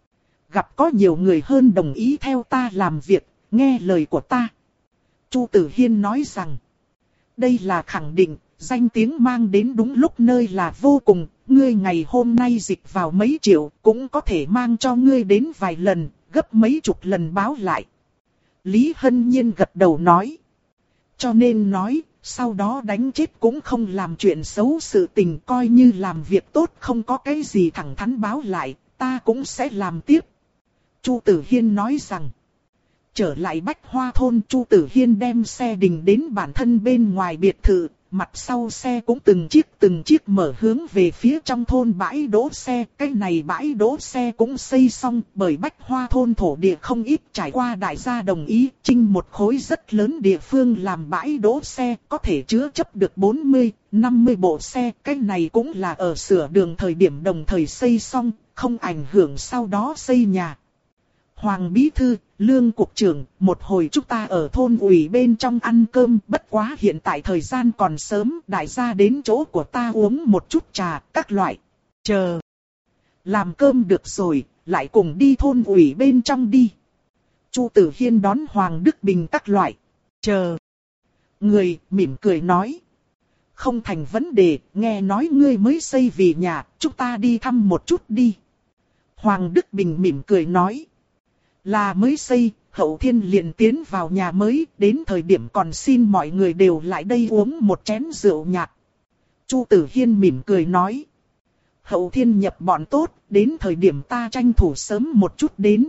Gặp có nhiều người hơn đồng ý theo ta làm việc, nghe lời của ta. Chu Tử Hiên nói rằng, đây là khẳng định, danh tiếng mang đến đúng lúc nơi là vô cùng, ngươi ngày hôm nay dịch vào mấy triệu, cũng có thể mang cho ngươi đến vài lần, gấp mấy chục lần báo lại. Lý Hân Nhiên gật đầu nói. Cho nên nói, sau đó đánh chết cũng không làm chuyện xấu sự tình, coi như làm việc tốt không có cái gì thẳng thắn báo lại, ta cũng sẽ làm tiếp. Chu Tử Hiên nói rằng, trở lại Bách Hoa thôn, Chu Tử Hiên đem xe đình đến bản thân bên ngoài biệt thự, mặt sau xe cũng từng chiếc từng chiếc mở hướng về phía trong thôn bãi đỗ xe. Cái này bãi đỗ xe cũng xây xong, bởi Bách Hoa thôn thổ địa không ít, trải qua đại gia đồng ý trinh một khối rất lớn địa phương làm bãi đỗ xe, có thể chứa chấp được bốn mươi, năm mươi bộ xe. Cái này cũng là ở sửa đường thời điểm đồng thời xây xong, không ảnh hưởng sau đó xây nhà. Hoàng Bí Thư, Lương Cục trưởng, một hồi chúng ta ở thôn ủy bên trong ăn cơm, bất quá hiện tại thời gian còn sớm, đại gia đến chỗ của ta uống một chút trà, các loại. Chờ. Làm cơm được rồi, lại cùng đi thôn ủy bên trong đi. Chu Tử Hiên đón Hoàng Đức Bình các loại. Chờ. Người, mỉm cười nói. Không thành vấn đề, nghe nói ngươi mới xây vì nhà, chúng ta đi thăm một chút đi. Hoàng Đức Bình mỉm cười nói. Là mới xây, Hậu Thiên liền tiến vào nhà mới, đến thời điểm còn xin mọi người đều lại đây uống một chén rượu nhạt. Chu Tử Hiên mỉm cười nói. Hậu Thiên nhập bọn tốt, đến thời điểm ta tranh thủ sớm một chút đến.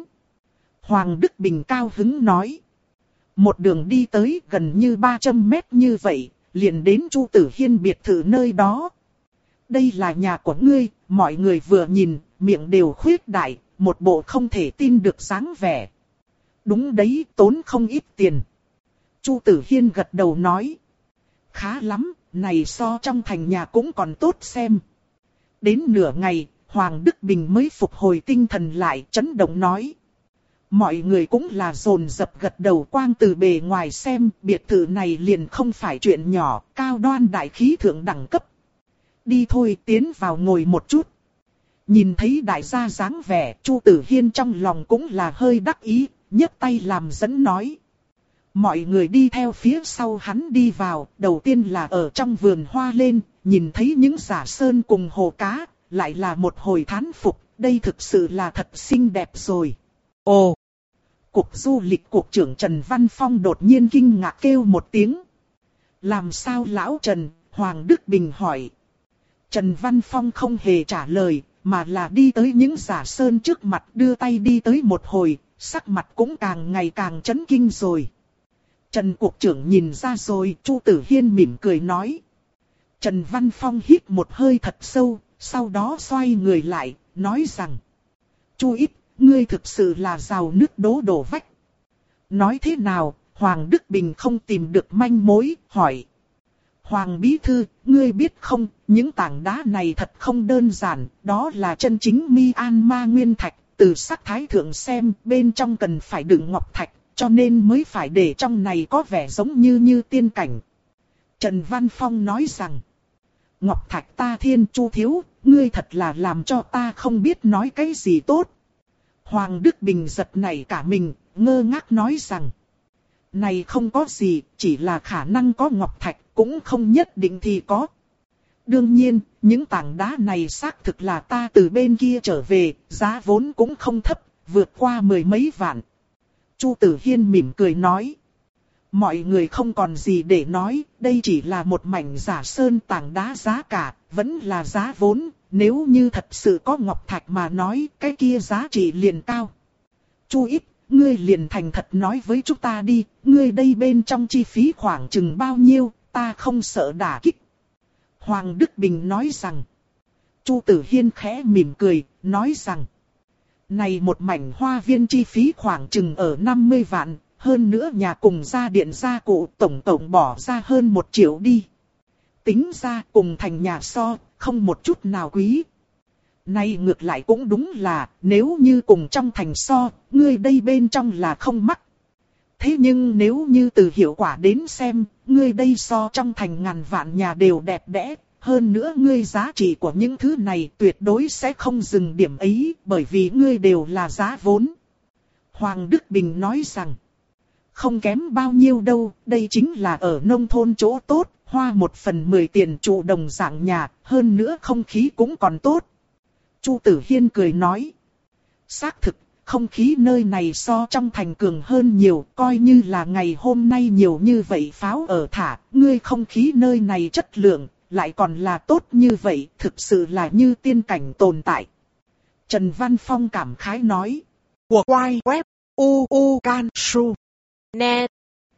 Hoàng Đức Bình cao hứng nói. Một đường đi tới gần như ba trăm mét như vậy, liền đến Chu Tử Hiên biệt thự nơi đó. Đây là nhà của ngươi, mọi người vừa nhìn, miệng đều khuyết đại. Một bộ không thể tin được dáng vẻ. Đúng đấy, tốn không ít tiền. Chu Tử Hiên gật đầu nói. Khá lắm, này so trong thành nhà cũng còn tốt xem. Đến nửa ngày, Hoàng Đức Bình mới phục hồi tinh thần lại, chấn động nói. Mọi người cũng là dồn dập gật đầu, quang từ bề ngoài xem, biệt thự này liền không phải chuyện nhỏ, cao đoan đại khí thượng đẳng cấp. Đi thôi, tiến vào ngồi một chút. Nhìn thấy đại gia dáng vẻ, Chu Tử Hiên trong lòng cũng là hơi đắc ý, nhấc tay làm dẫn nói. Mọi người đi theo phía sau hắn đi vào, đầu tiên là ở trong vườn hoa lên, nhìn thấy những giả sơn cùng hồ cá, lại là một hồi thán phục, đây thực sự là thật xinh đẹp rồi. Ồ! Cục du lịch cục trưởng Trần Văn Phong đột nhiên kinh ngạc kêu một tiếng. Làm sao lão Trần? Hoàng Đức Bình hỏi. Trần Văn Phong không hề trả lời. Mà là đi tới những giả sơn trước mặt, đưa tay đi tới một hồi, sắc mặt cũng càng ngày càng chấn kinh rồi. Trần Cục trưởng nhìn ra rồi, Chu Tử Hiên mỉm cười nói. Trần Văn Phong hít một hơi thật sâu, sau đó xoay người lại, nói rằng. Chu Ít, ngươi thực sự là rào nước đố đổ vách. Nói thế nào, Hoàng Đức Bình không tìm được manh mối, hỏi. Hoàng Bí Thư, ngươi biết không, những tảng đá này thật không đơn giản, đó là chân chính Myanmar nguyên thạch, từ sắc thái thượng xem, bên trong cần phải đựng ngọc thạch, cho nên mới phải để trong này có vẻ giống như như tiên cảnh. Trần Văn Phong nói rằng, ngọc thạch ta thiên Chu thiếu, ngươi thật là làm cho ta không biết nói cái gì tốt. Hoàng Đức Bình giật nảy cả mình, ngơ ngác nói rằng, này không có gì, chỉ là khả năng có ngọc thạch, cũng không nhất định thì có. Đương nhiên, những tảng đá này xác thực là ta từ bên kia trở về, giá vốn cũng không thấp, vượt qua mười mấy vạn. Chu Tử Hiên mỉm cười nói. Mọi người không còn gì để nói, đây chỉ là một mảnh giả sơn tảng đá giá cả, vẫn là giá vốn, nếu như thật sự có ngọc thạch mà nói, cái kia giá trị liền cao. Chu Ít, ngươi liền thành thật nói với chúng ta đi, ngươi đây bên trong chi phí khoảng chừng bao nhiêu, ta không sợ đả kích. Hoàng Đức Bình nói rằng. Chu Tử Hiên khẽ mỉm cười, nói rằng. Này một mảnh hoa viên chi phí khoảng chừng ở năm mươi vạn, hơn nữa nhà cùng gia điện gia cụ tổng tổng bỏ ra hơn một triệu đi. Tính ra cùng thành nhà so, không một chút nào quý. Này ngược lại cũng đúng là, nếu như cùng trong thành so, ngươi đây bên trong là không mắc. Thế nhưng nếu như từ hiệu quả đến xem, ngươi đây so trong thành ngàn vạn nhà đều đẹp đẽ. Hơn nữa ngươi giá trị của những thứ này tuyệt đối sẽ không dừng điểm ấy, bởi vì ngươi đều là giá vốn. Hoàng Đức Bình nói rằng, không kém bao nhiêu đâu, đây chính là ở nông thôn chỗ tốt, hoa một phần mười tiền trụ đồng dạng nhà, hơn nữa không khí cũng còn tốt. Chu Tử Hiên cười nói, xác thực, không khí nơi này so trong thành cường hơn nhiều, coi như là ngày hôm nay nhiều như vậy pháo ở thả, ngươi không khí nơi này chất lượng, lại còn là tốt như vậy, thực sự là như tiên cảnh tồn tại. Trần Văn Phong cảm khái nói, của quay web u u can su net.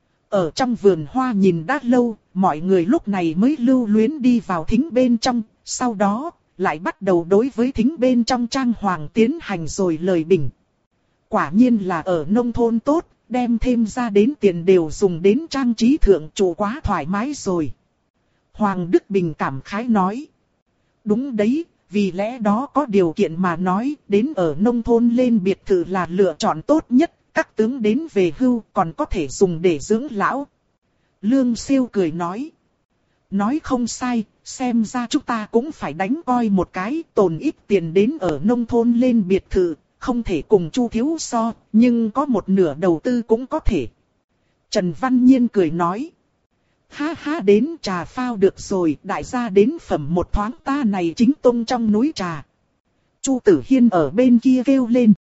Ở trong vườn hoa nhìn đã lâu, mọi người lúc này mới lưu luyến đi vào thính bên trong, sau đó lại bắt đầu đối với thính bên trong trang hoàng tiến hành rồi lời bình. Quả nhiên là ở nông thôn tốt, đem thêm ra đến tiền đều dùng đến trang trí thượng trụ quá thoải mái rồi. Hoàng Đức Bình cảm khái nói, đúng đấy, vì lẽ đó có điều kiện mà nói, đến ở nông thôn lên biệt thự là lựa chọn tốt nhất, các tướng đến về hưu còn có thể dùng để dưỡng lão. Lương Siêu cười nói, nói không sai, xem ra chúng ta cũng phải đánh coi một cái, tồn ít tiền đến ở nông thôn lên biệt thự, không thể cùng Chu thiếu so, nhưng có một nửa đầu tư cũng có thể. Trần Văn Nhiên cười nói, ha ha, đến trà phao được rồi, đại gia đến phẩm một thoáng, ta này chính tông trong núi trà. Chu Tử Hiên ở bên kia kêu lên,